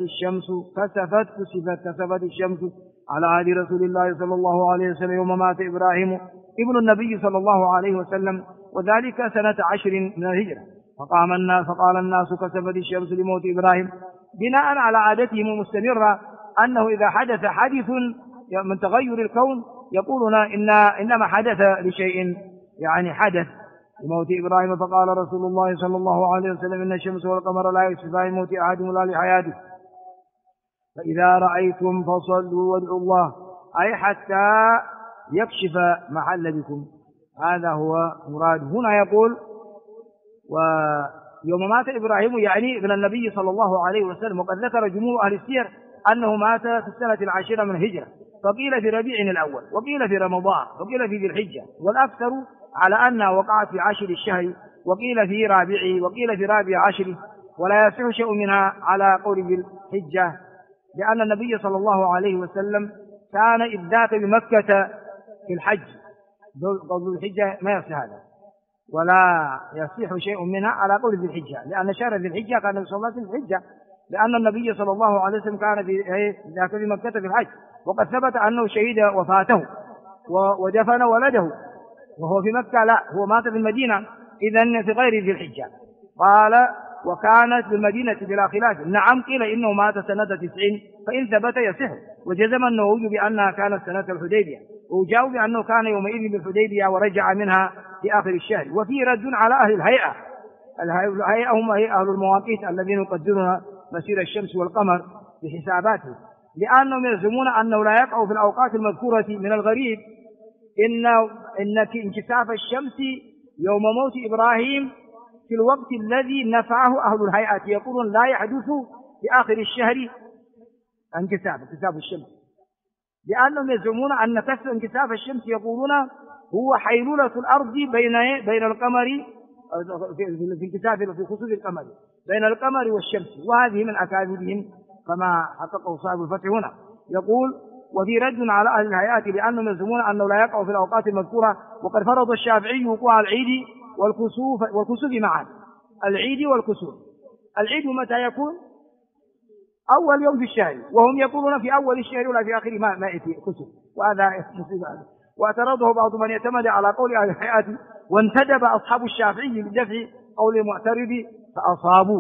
الشمس على عهد رسول الله صلى الله عليه وسلم يوم مات إبراهيم ابن النبي صلى الله عليه وسلم، وذلك سنة 10 من الهجرة. فقال الناس كسفت الشمس لموت إبراهيم، بناء على عادتهم المستمرة أنه إذا حدث حادث من تغير الكون يقولون إنما حدث لشيء، يعني حدث لموت إبراهيم. فقال رسول الله صلى الله عليه وسلم إن الشمس والقمر لا يكسفان لموت أحد ولا لحياته، فإذا رأيتم فصلوا وادعوا الله، أي حتى يكشف محل بكم. هذا هو مراد هنا. يقول ويوم مات إبراهيم يعني ابن النبي صلى الله عليه وسلم، وقد ذكر جمهور أهل السير أنه مات في السنة 10 من الهجرة، فقيل في ربيع الأول وقيل في رمضان وقيل في ذي الحجة، والأكثر على أنها وقعت في 10 الشهر، وقيل في رابعه وقيل في رابع 10، ولا يصح شيء منها على قول ذي الحجة، لأن النبي صلى الله عليه وسلم كان إذ ذاك بمكة في الحج. قول ذي الحجة ما يصح هذا، ولا يصح شيء منها على قول ذي الحجة، لأن شهر ذي الحجة كان النبي صلى الله عليه وسلم في الحجة، لأن النبي صلى الله عليه وسلم كان في ذاك بمكة في الحج، وقد ثبت أنه شهد وفاته ودفن ولده وهو في مكة، لا هو مات في المدينة، إذن في غير ذي الحجة. قال وكانت بالمدينة بلا خلاف. نعم قيل إنه مات سنة 90، فإن ثبت يصح. وجزم النووي بأنها كانت سنة الحديبية، وجاءوا بأنه كان يومئذ بالحديبية ورجع منها في آخر الشهر. وفي رد على أهل الهيئة هم أهل المواقيت الذين يقدرون مسير الشمس والقمر بحساباته، لأنهم يزعمون أنه لا يقع في الأوقات المذكورة من الغريب إن انكساف الشمس يوم موت إبراهيم في الوقت الذي نفعه أهل الهيئة، يقولون لا يحدث في آخر الشهر انكساف الشمس، لأنهم يزعمون أن كسر انكساف الشمس يقولون هو حيلولة الأرض بين القمر في الكتاب في خسوف القمر بين القمر والشمس، وهذه من أكاذيبهم كما حققه صاحب الفتح هنا. يقول: وفي رد على أهل الهيئات بأنهم يزعمون أنه لا يقع في الأوقات المذكورة، وقد فرض الشافعي وقوع العيد والكسوف معا. العيد والكسوف، العيد متى يكون؟ أول يوم في الشهر، وهم يقولون في أول الشهر ولا في آخره ما يأتي كسوف، وهذا مصيبة. واعترضه بعض من يعتمد على قول أهل الهيئات، وانتدب أصحاب الشافعي لدفع قول المعترض فأصابوا.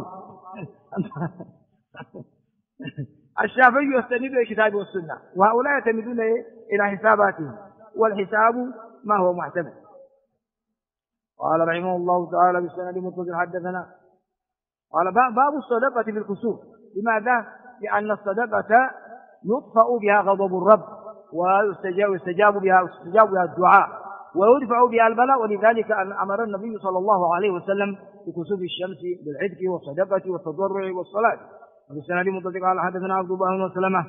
الشافعي يستند إلى الكتاب والسنة، وهؤلاء يعتمدون إلى حساباتهم، والحساب ما هو معتمد. قال رحمه الله تعالى بالسند المتصل حدثنا قال: باب الصدقة في الكسوف. لماذا؟ لأن الصدقة يطفأ بها غضب الرب، ويستجاب بها الدعاء، ويدفع بها البلاء، ولذلك أمر النبي صلى الله عليه وسلم بكسوف الشمس بالعتق والصدقة والتضرع والصلاة. وبالسند المتصل قال: حدثنا عبد الله بن مسلمة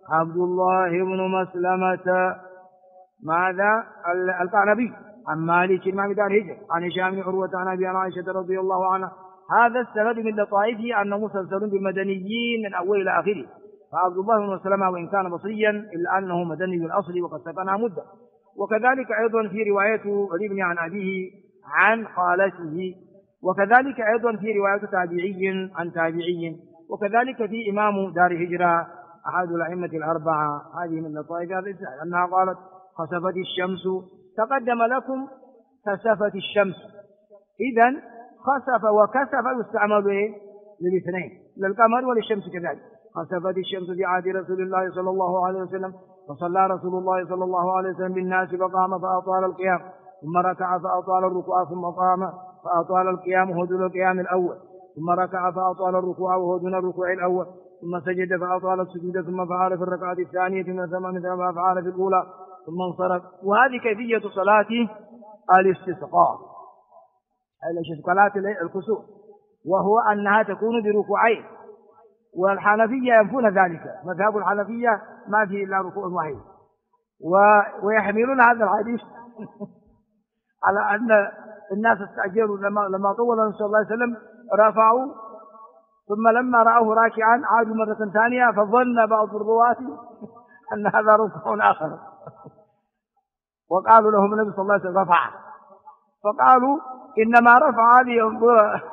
ماذا؟ القعنبي عن مالك إمام دار الهجرة عن هشام بن عروة عن أبي عائشة رضي الله عنها. هذا السند من لطائفه أنه مسلسل بالمدنيين من أول إلى آخره. فعبد الله بن مسلمة وإن كان بصريا إلا أنه مدني الأصل وقد سكنها مدة. وكذلك أيضا في رواية الابن عن أبيه عن خالته، وكذلك أيضا في رواية تابعي عن تابعي، وكذلك في إمام دار الهجرة أحد الأئمة الأربعة. هذه من لطائف هذا الإسناد أنها قالت: خسفت الشمس، تقدم لكم كسفت الشمس. إذن خسف وكسف يستعمل للاثنين، للقمر وللشمس كذلك. خسفت الشمس في عهد رسول الله صلى الله عليه وسلم، فصلى رسول الله صلى الله عليه وسلم بالناس فقام فأطال القيام، ثم ركع فأطال الركوع، ثم قام فأطال القيام وهو دون القيام الأول، ثم ركع فأطال الركوع وهو دون الركوع الأول، ثم سجد فأطال السجود، ثم فعل في الركعة الثانية مثل ما فعل في الأولى، ثم انصرف. وهذه كيفية صلاة الاستسقاء، صلاة الكسوف، وهو أنها تكون بركوعين. والحنفية ينفون ذلك، مذهب الحنفية ما فيه إلا ركوع واحد، ويحملون هذا الحديث على أن الناس استعجلوا لما طول النبي صلى الله عليه وسلم رفعوا، ثم لما رأوه راكعا عادوا مرة ثانية، فظن بعض الرواة أن هذا ركوع آخر، وقالوا لهم النبي صلى الله عليه وسلم رفع، فقالوا إنما رفع لينظر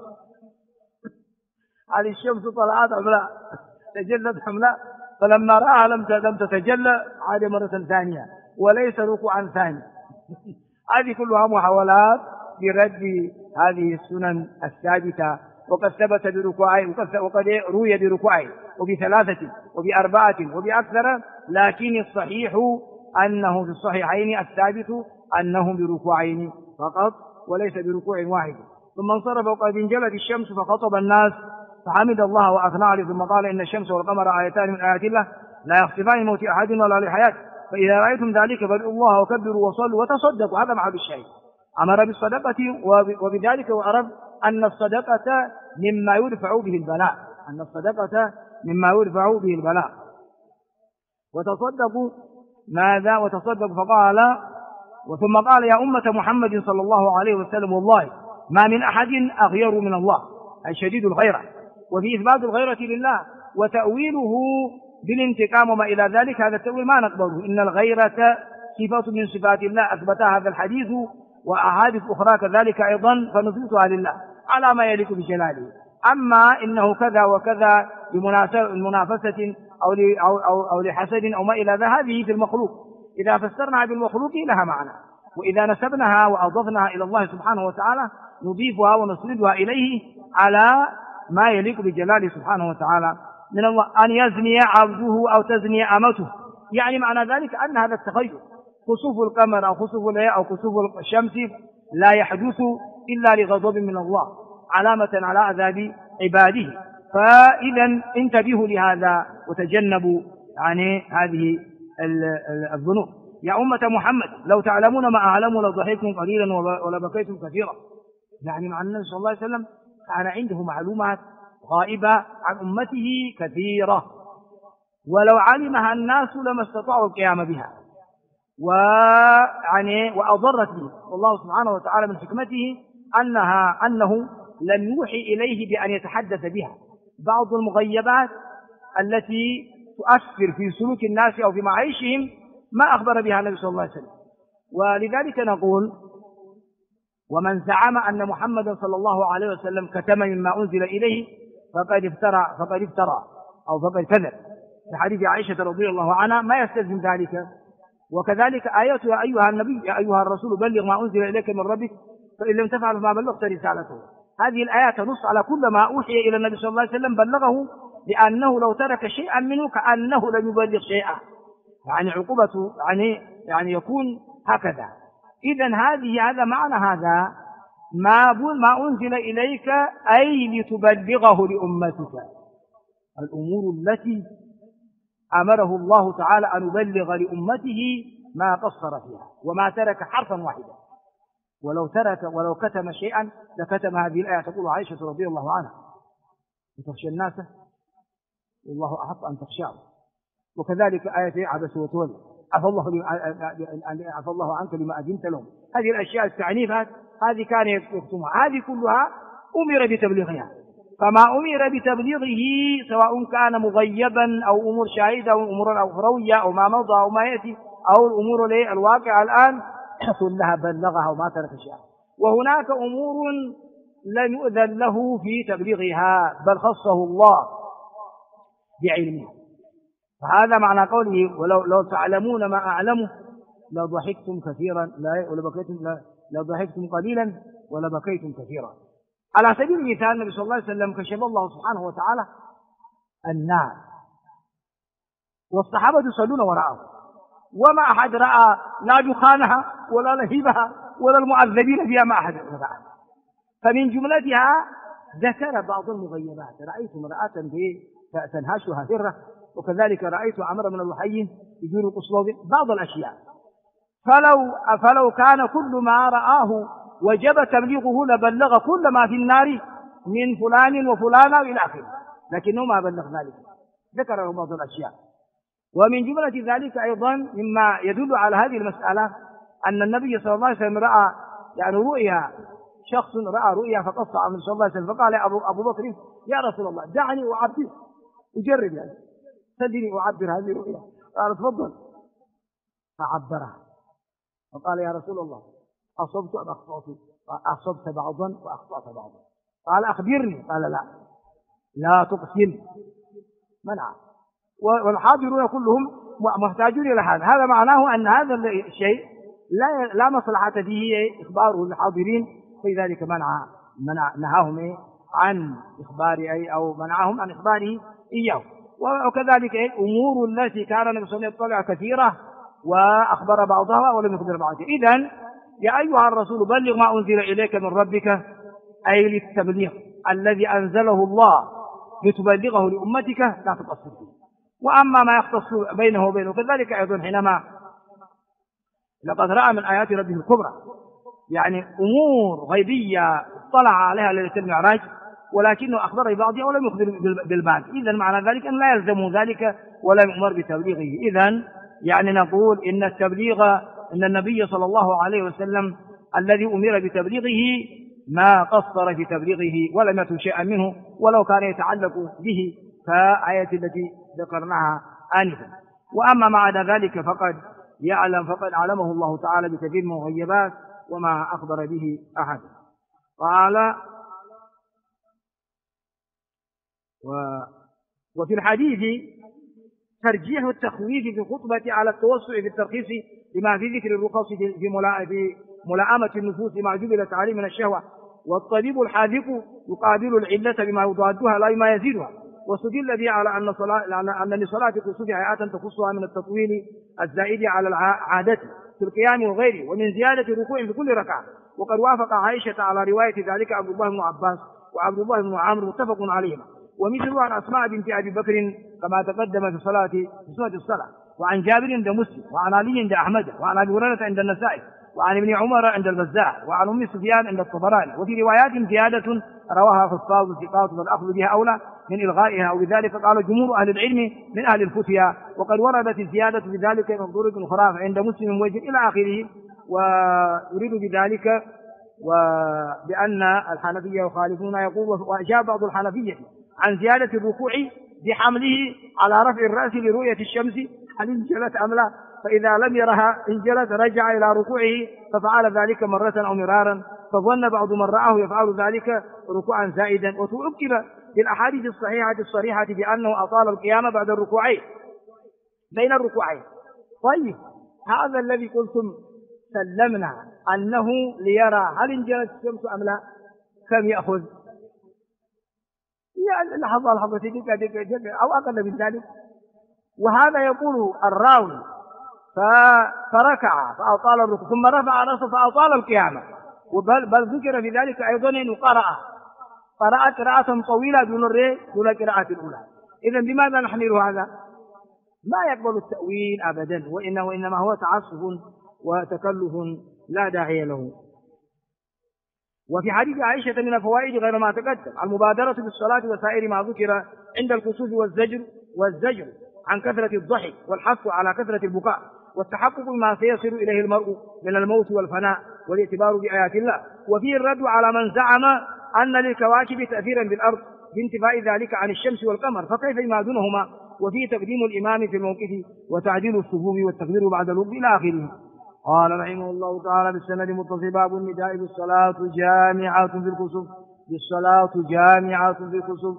هل الشمس طلعت أم لا، تجلت أم لا، فلما رأى لم تتجلى عاد مرة ثانية وليس ركوعا ثاني. هذه كلها محاولات لرد هذه السنن الثابتة، وقد ثبت بركوعين، وقد روي بركوعين وبثلاثة وبأربعة وبأكثر، لكن الصحيح أنه في الصحيحين الثابت أنهم بركوعين فقط وليس بركوع واحد. ثم انصرف وقد انجلت الشمس فخطب الناس فحمد الله وأثنى عليه، ثم قال: إن الشمس والقمر آيتان من آيات الله لا يخسفان لموت أحد ولا لحياته، فإذا رأيتم ذلك فادعوا الله وكبروا وصلوا وتصدقوا. هذا محل الشيء، أمر بالصدقة، وبذلك وعرف أن الصدقة مما يدفع به البلاء، أن الصدقة مما يدفع به البلاء. وتصدقوا ماذا؟ وتصدقوا فقال: ثم قال: يا أمة محمد صلى الله عليه وسلم والله ما من أحد أغير من الله، أي شديد الغيرة، وفي إثبات الغيرة لله، وتأويله بالانتقام وما إلى ذلك هذا التأويل ما نقبله. إن الغيرة صفة من صفات الله أثبتها هذا الحديث وأحاديث أخرى كذلك أيضا فنثبتها لله على ما يليق بجلاله. أما إنه كذا وكذا لمنافسة أو لحسد أو ما إلى ذلك، هذه في المخلوق، إذا فسرناها بالمخلوق لها معنى، وإذا نسبناها وأضفناها إلى الله سبحانه وتعالى نضيفها ونسندها إليه على ما يليق بجلاله سبحانه وتعالى. من الله أن يزني عبده أو تزني أمته، يعني معنى ذلك أن هذا التغير خسوف القمر أو خسوف الليل أو خسوف الشمس لا يحدث إلا لغضب من الله، علامة على عذاب عباده. فإذا انتبهوا لهذا وتجنبوا يعني هذه الذنوب. يا أمة محمد لو تعلمون ما أعلم لضحكتم قليلا ولبكيتم كثيرا، يعني مع النبي صلى الله عليه وسلم كان عنده معلومات غائبة عن أمته كثيرة، ولو علمها الناس لما استطاعوا القيام بها. وأضرت به. والله سبحانه وتعالى من حكمته أنه لم يوحي إليه بأن يتحدث بها. بعض المغيبات التي تؤثر في سلوك الناس أو في معايشهم ما أخبر بها النبي صلى الله عليه وسلم. ولذلك نقول: ومن زعم أن محمدا صلى الله عليه وسلم كتم مما أنزل إليه فقد افترى أو فقد كذب، في حديث عائشة رضي الله عنها ما يستلزم ذلك. وكذلك آية: يا أيها النبي يا أيها الرسول بلغ ما أنزل إليك من ربك فإن لم تفعل فما بلغت رسالته. هذه الآيات تنص على كل ما أوحي إلى النبي صلى الله عليه وسلم بلغه، لأنه لو ترك شيئا منه كأنه لم يبلغ شيئا، يعني عقوبته يعني يكون هكذا. إذن هذا معنى هذا: ما أنزل إليك أي لتبلغه لأمتك، الأمور التي أمره الله تعالى أن يبلغ لأمته ما قصر فيها وما ترك حرفا واحدا. ولو كتم شيئا لكتم هذه الآية. تقول عائشة رضي الله عنها: تخشى الناس والله أحق أن تخشاه. وكذلك آية عبس وتولى: عفى الله عنك لما أذنت لهم. هذه الأشياء التعنيفات هذه كان يكتمها، هذه كلها أمر بتبليغها. فما أمر بتبليغه سواء كان مغيبا أو أمور شاهدة أو أمور أخروية أو ما مضى أو ما يأتي أو الأمور الواقعة الآن كلها بلغها وما ترك شيئا. وهناك أمور لم يؤذن له في تبليغها بل خصه الله بعلمه. فهذا معنى قوله: ولو تعلمون ما أعلمه لضحكتم كثيرا لضحكتم قليلا ولبكيتم كثيرا. على سبيل المثال النبي صلى الله عليه وسلم كشف الله سبحانه وتعالى النار والصحابة يصلون وراءه، وما أحد رأى لا دخانها ولا لهيبها ولا المعذبين فيها، ما أحد رأى. فمن جملتها ذكر بعض المغيبات: رأيت امرأة تنهشها هرة، وكذلك رأيت عمرو بن لحي يجور قصوى، بعض الأشياء. فلو كان كل ما رآه وجب تبليغه لبلغ كل ما في النار من فلان وفلانة إلى آخره، لكنه ما بلغ ذلك، ذكر بعض الأشياء. ومن جملة ذلك أيضا مما يدل على هذه المسألة أن النبي صلى الله عليه وسلم رأى رؤيا، شخص رأى رؤيا فقص عن النبي صلى الله عليه وسلم، فقال أبو بكر: يا رسول الله دعني أعبر، أجرب سدني أعبر هذه الرؤيا. قال: تفضل. فعبرها فقال: يا رسول الله أصبت أم أخطأت؟ أصبت بعضا وأخطأت بعضا. قال: أخبرني. قال: لا تقسم، منع. والحاضرون كلهم محتاجون إلى هذا معناه أن هذا الشيء لا مصلحة فيه إخباره للحاضرين، في ذلك نهاهم عن إخبار أو منعهم عن إخباره إياه. وكذلك الأمور التي كان النبي صلى الله عليه وسلم يطلع كثيرة وأخبر بعضها ولم يخبر بعضها. إذن يا أيها الرسول بلغ ما أنزل إليك من ربك، أي للتبليغ الذي أنزله الله لتبلغه لأمتك لا تقصر فيه. وأما ما يختص بينه وبينه كذلك أيضا حينما لقد رأى من آيات ربه الكبرى، أمور غيبية اطلع عليها ليلة المعراج ولكنه أخبر ببعضها ولم يخبر بالبعض. إذن معنى ذلك أن لا يلزم ذلك ولم يؤمر بتبليغه. إذن نقول إن إن النبي صلى الله عليه وسلم الذي أمر بتبليغه ما قصر في تبليغه ولم يترك شيئا منه ولو كان يتعلق به كآية التي ذكرناها آنفا. وأما مع ذلك فقد علمه الله تعالى بكثير من المغيبات وما أخبر به أحد. قال: وفي الحديث ترجيح التخويف في الخطبة على التوسع في الترخيص لما في ذكر الرخص في ملائمة النفوس ما جبلت عليه من الشهوة، والطبيب الحاذق يقابل العلة بما يضادها لا بما يزيدها. واستدل به على أن لصلاة الكسوف آيات تخصها من التطويل الزائد على العادة في القيام وغيره، ومن زيادة الركوع في كل ركعة. وقد وافق عائشة على رواية ذلك عبد الله بن عباس وعبد الله بن عمرو متفق عليهما. ومثل عن أسماء بنت أبي بكر كما تقدم في صلاة الصلاة، وعن جابر عند مسلم، وعن علي عند أحمد، وعن أبي هريرة عند النسائي، وعن ابن عمر عند البزار، وعن أم سفيان عند الطبراني. وفي روايات زيادة رواها حفاظ الثقات فالأخذ بها أولى من إلغائها، وبذلك قال جمهور أهل العلم من أهل الفتيا. وقد وردت الزيادة بذلك من طرق أخرى عند مسلم وجه إلى آخره. ويريد بذلك وبأن الحنفية يخالفون، يقول وأجاب بعض الحنفية عن زيادة الركوع بحمله على رفع الرأس لرؤية الشمس هل انجلت أم لا، فإذا لم يرها انجلت رجع إلى ركوعه ففعل ذلك مرة أو مرارا، فظن بعض من رآه يفعل ذلك ركوعا زائدا. وتؤكد بالأحاديث الصحيحة الصريحة بأنه أطال القيام بعد الركوعين بين الركوعين. طيب هذا الذي قلتم سلمنا أنه ليرى هل انجلت الشمس أم لا كم يأخذ؟ يعني لحظة أو أقل من ذلك. وهذا يقول الراوي فركع فأطال الركوع ثم رفع رأسه فأطال القيامة، بل ذكر في ذلك أيضا أنه قرأ قراءة طويلة دون القراءة الأولى. إذن بماذا نحمل هذا؟ ما يقبل التأويل أبدا، وإنما هو تعسف وتكلف لا داعي له. وفي حديث عائشة من الفوائد غير ما تقدم المبادرة بالصلاة وسائر ما ذكر عند الكسوف والزجر عن كثرة الضحك والحث على كثرة البكاء والتحقق بما سيصل إليه المرء من الموت والفناء والاعتبار بآيات الله. وفيه الرد على من زعم أن للكواكب تأثيرا بالأرض بانتفاء ذلك عن الشمس والقمر، فكيف ما دونهما؟ وفيه تقديم الإمام في الموقف وتعديل الصفوف والتكبير بعد الوقت إلى آخره. قال رحمه الله تعالى بالسند متصل باب النداء بالصلاة جامعة في الكسوف، بالصلاة جامعة في الكسوف،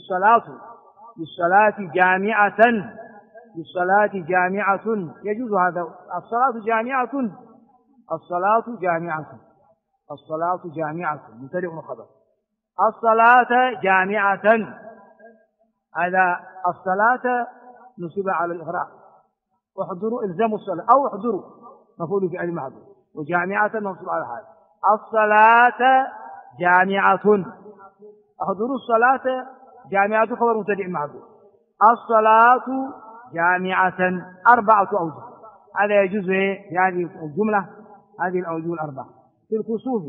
بالصلاة جامعة، بالصلاة جامعة يجوز هذا. الصلاة جامعة، الصلاة جامعة، الصلاة جامعة مبتدئ وخبر. الصلاة جامعة هذا الصلاة نصب على الإغراء، احضروا الزموا الصلاة أو احضروا مفعول فعل محذوف، وجامعة منصوب على هذا. الصلاة جامعة، احضروا الصلاة جامعة خبر مبتدئ محذوف. الصلاة جامعة أربعة أوجه، هذا يجوز في هذه الجملة، هذه الأوجه الأربعة. في الكسوف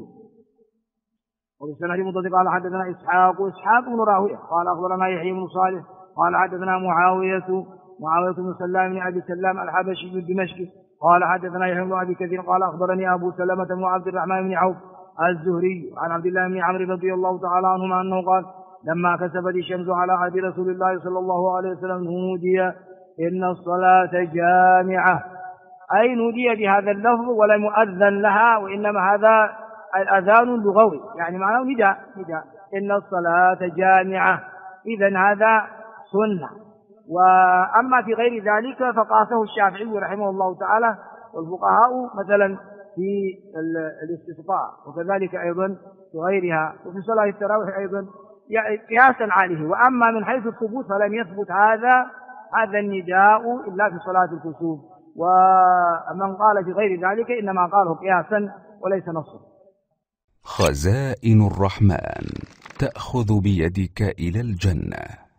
وبالسند متصل قال حدثنا إسحاق بن راهويه قال أخبرنا يحيى بن صالح قال حدثنا معاوية بن سلام بن أبي سلام الحبشي الدمشقي قال حدثنا يحيى بن أبي كثير قال أخبرني أبو سلمة بن عبد الرحمن بن عوف الزهري عن عبد الله بن عمرو رضي الله تعالى عنهما أنه قال لما كسفت الشمس على عهد رسول الله صلى الله عليه وسلم نودي إن الصلاة جامعة، أي نودي بهذا اللفظ ولم يؤذن لها، وإنما هذا الأذان اللغوي يعني معناه نداء إن الصلاة جامعة، إذن هذا سنة. وأما في غير ذلك فقاسه الشافعي رحمه الله تعالى والفقهاء مثلا في الاستسقاء وكذلك أيضا في غيرها وفي صلاة التراويح أيضا يعني قياسا عليه. وأما من حيث الثبوت فلم يثبت هذا النداء إلا في صلاة الكسوف، ومن قال في غير ذلك إنما قاله قياسا وليس نصا. خزائن الرحمن تأخذ بيدك إلى الجنة.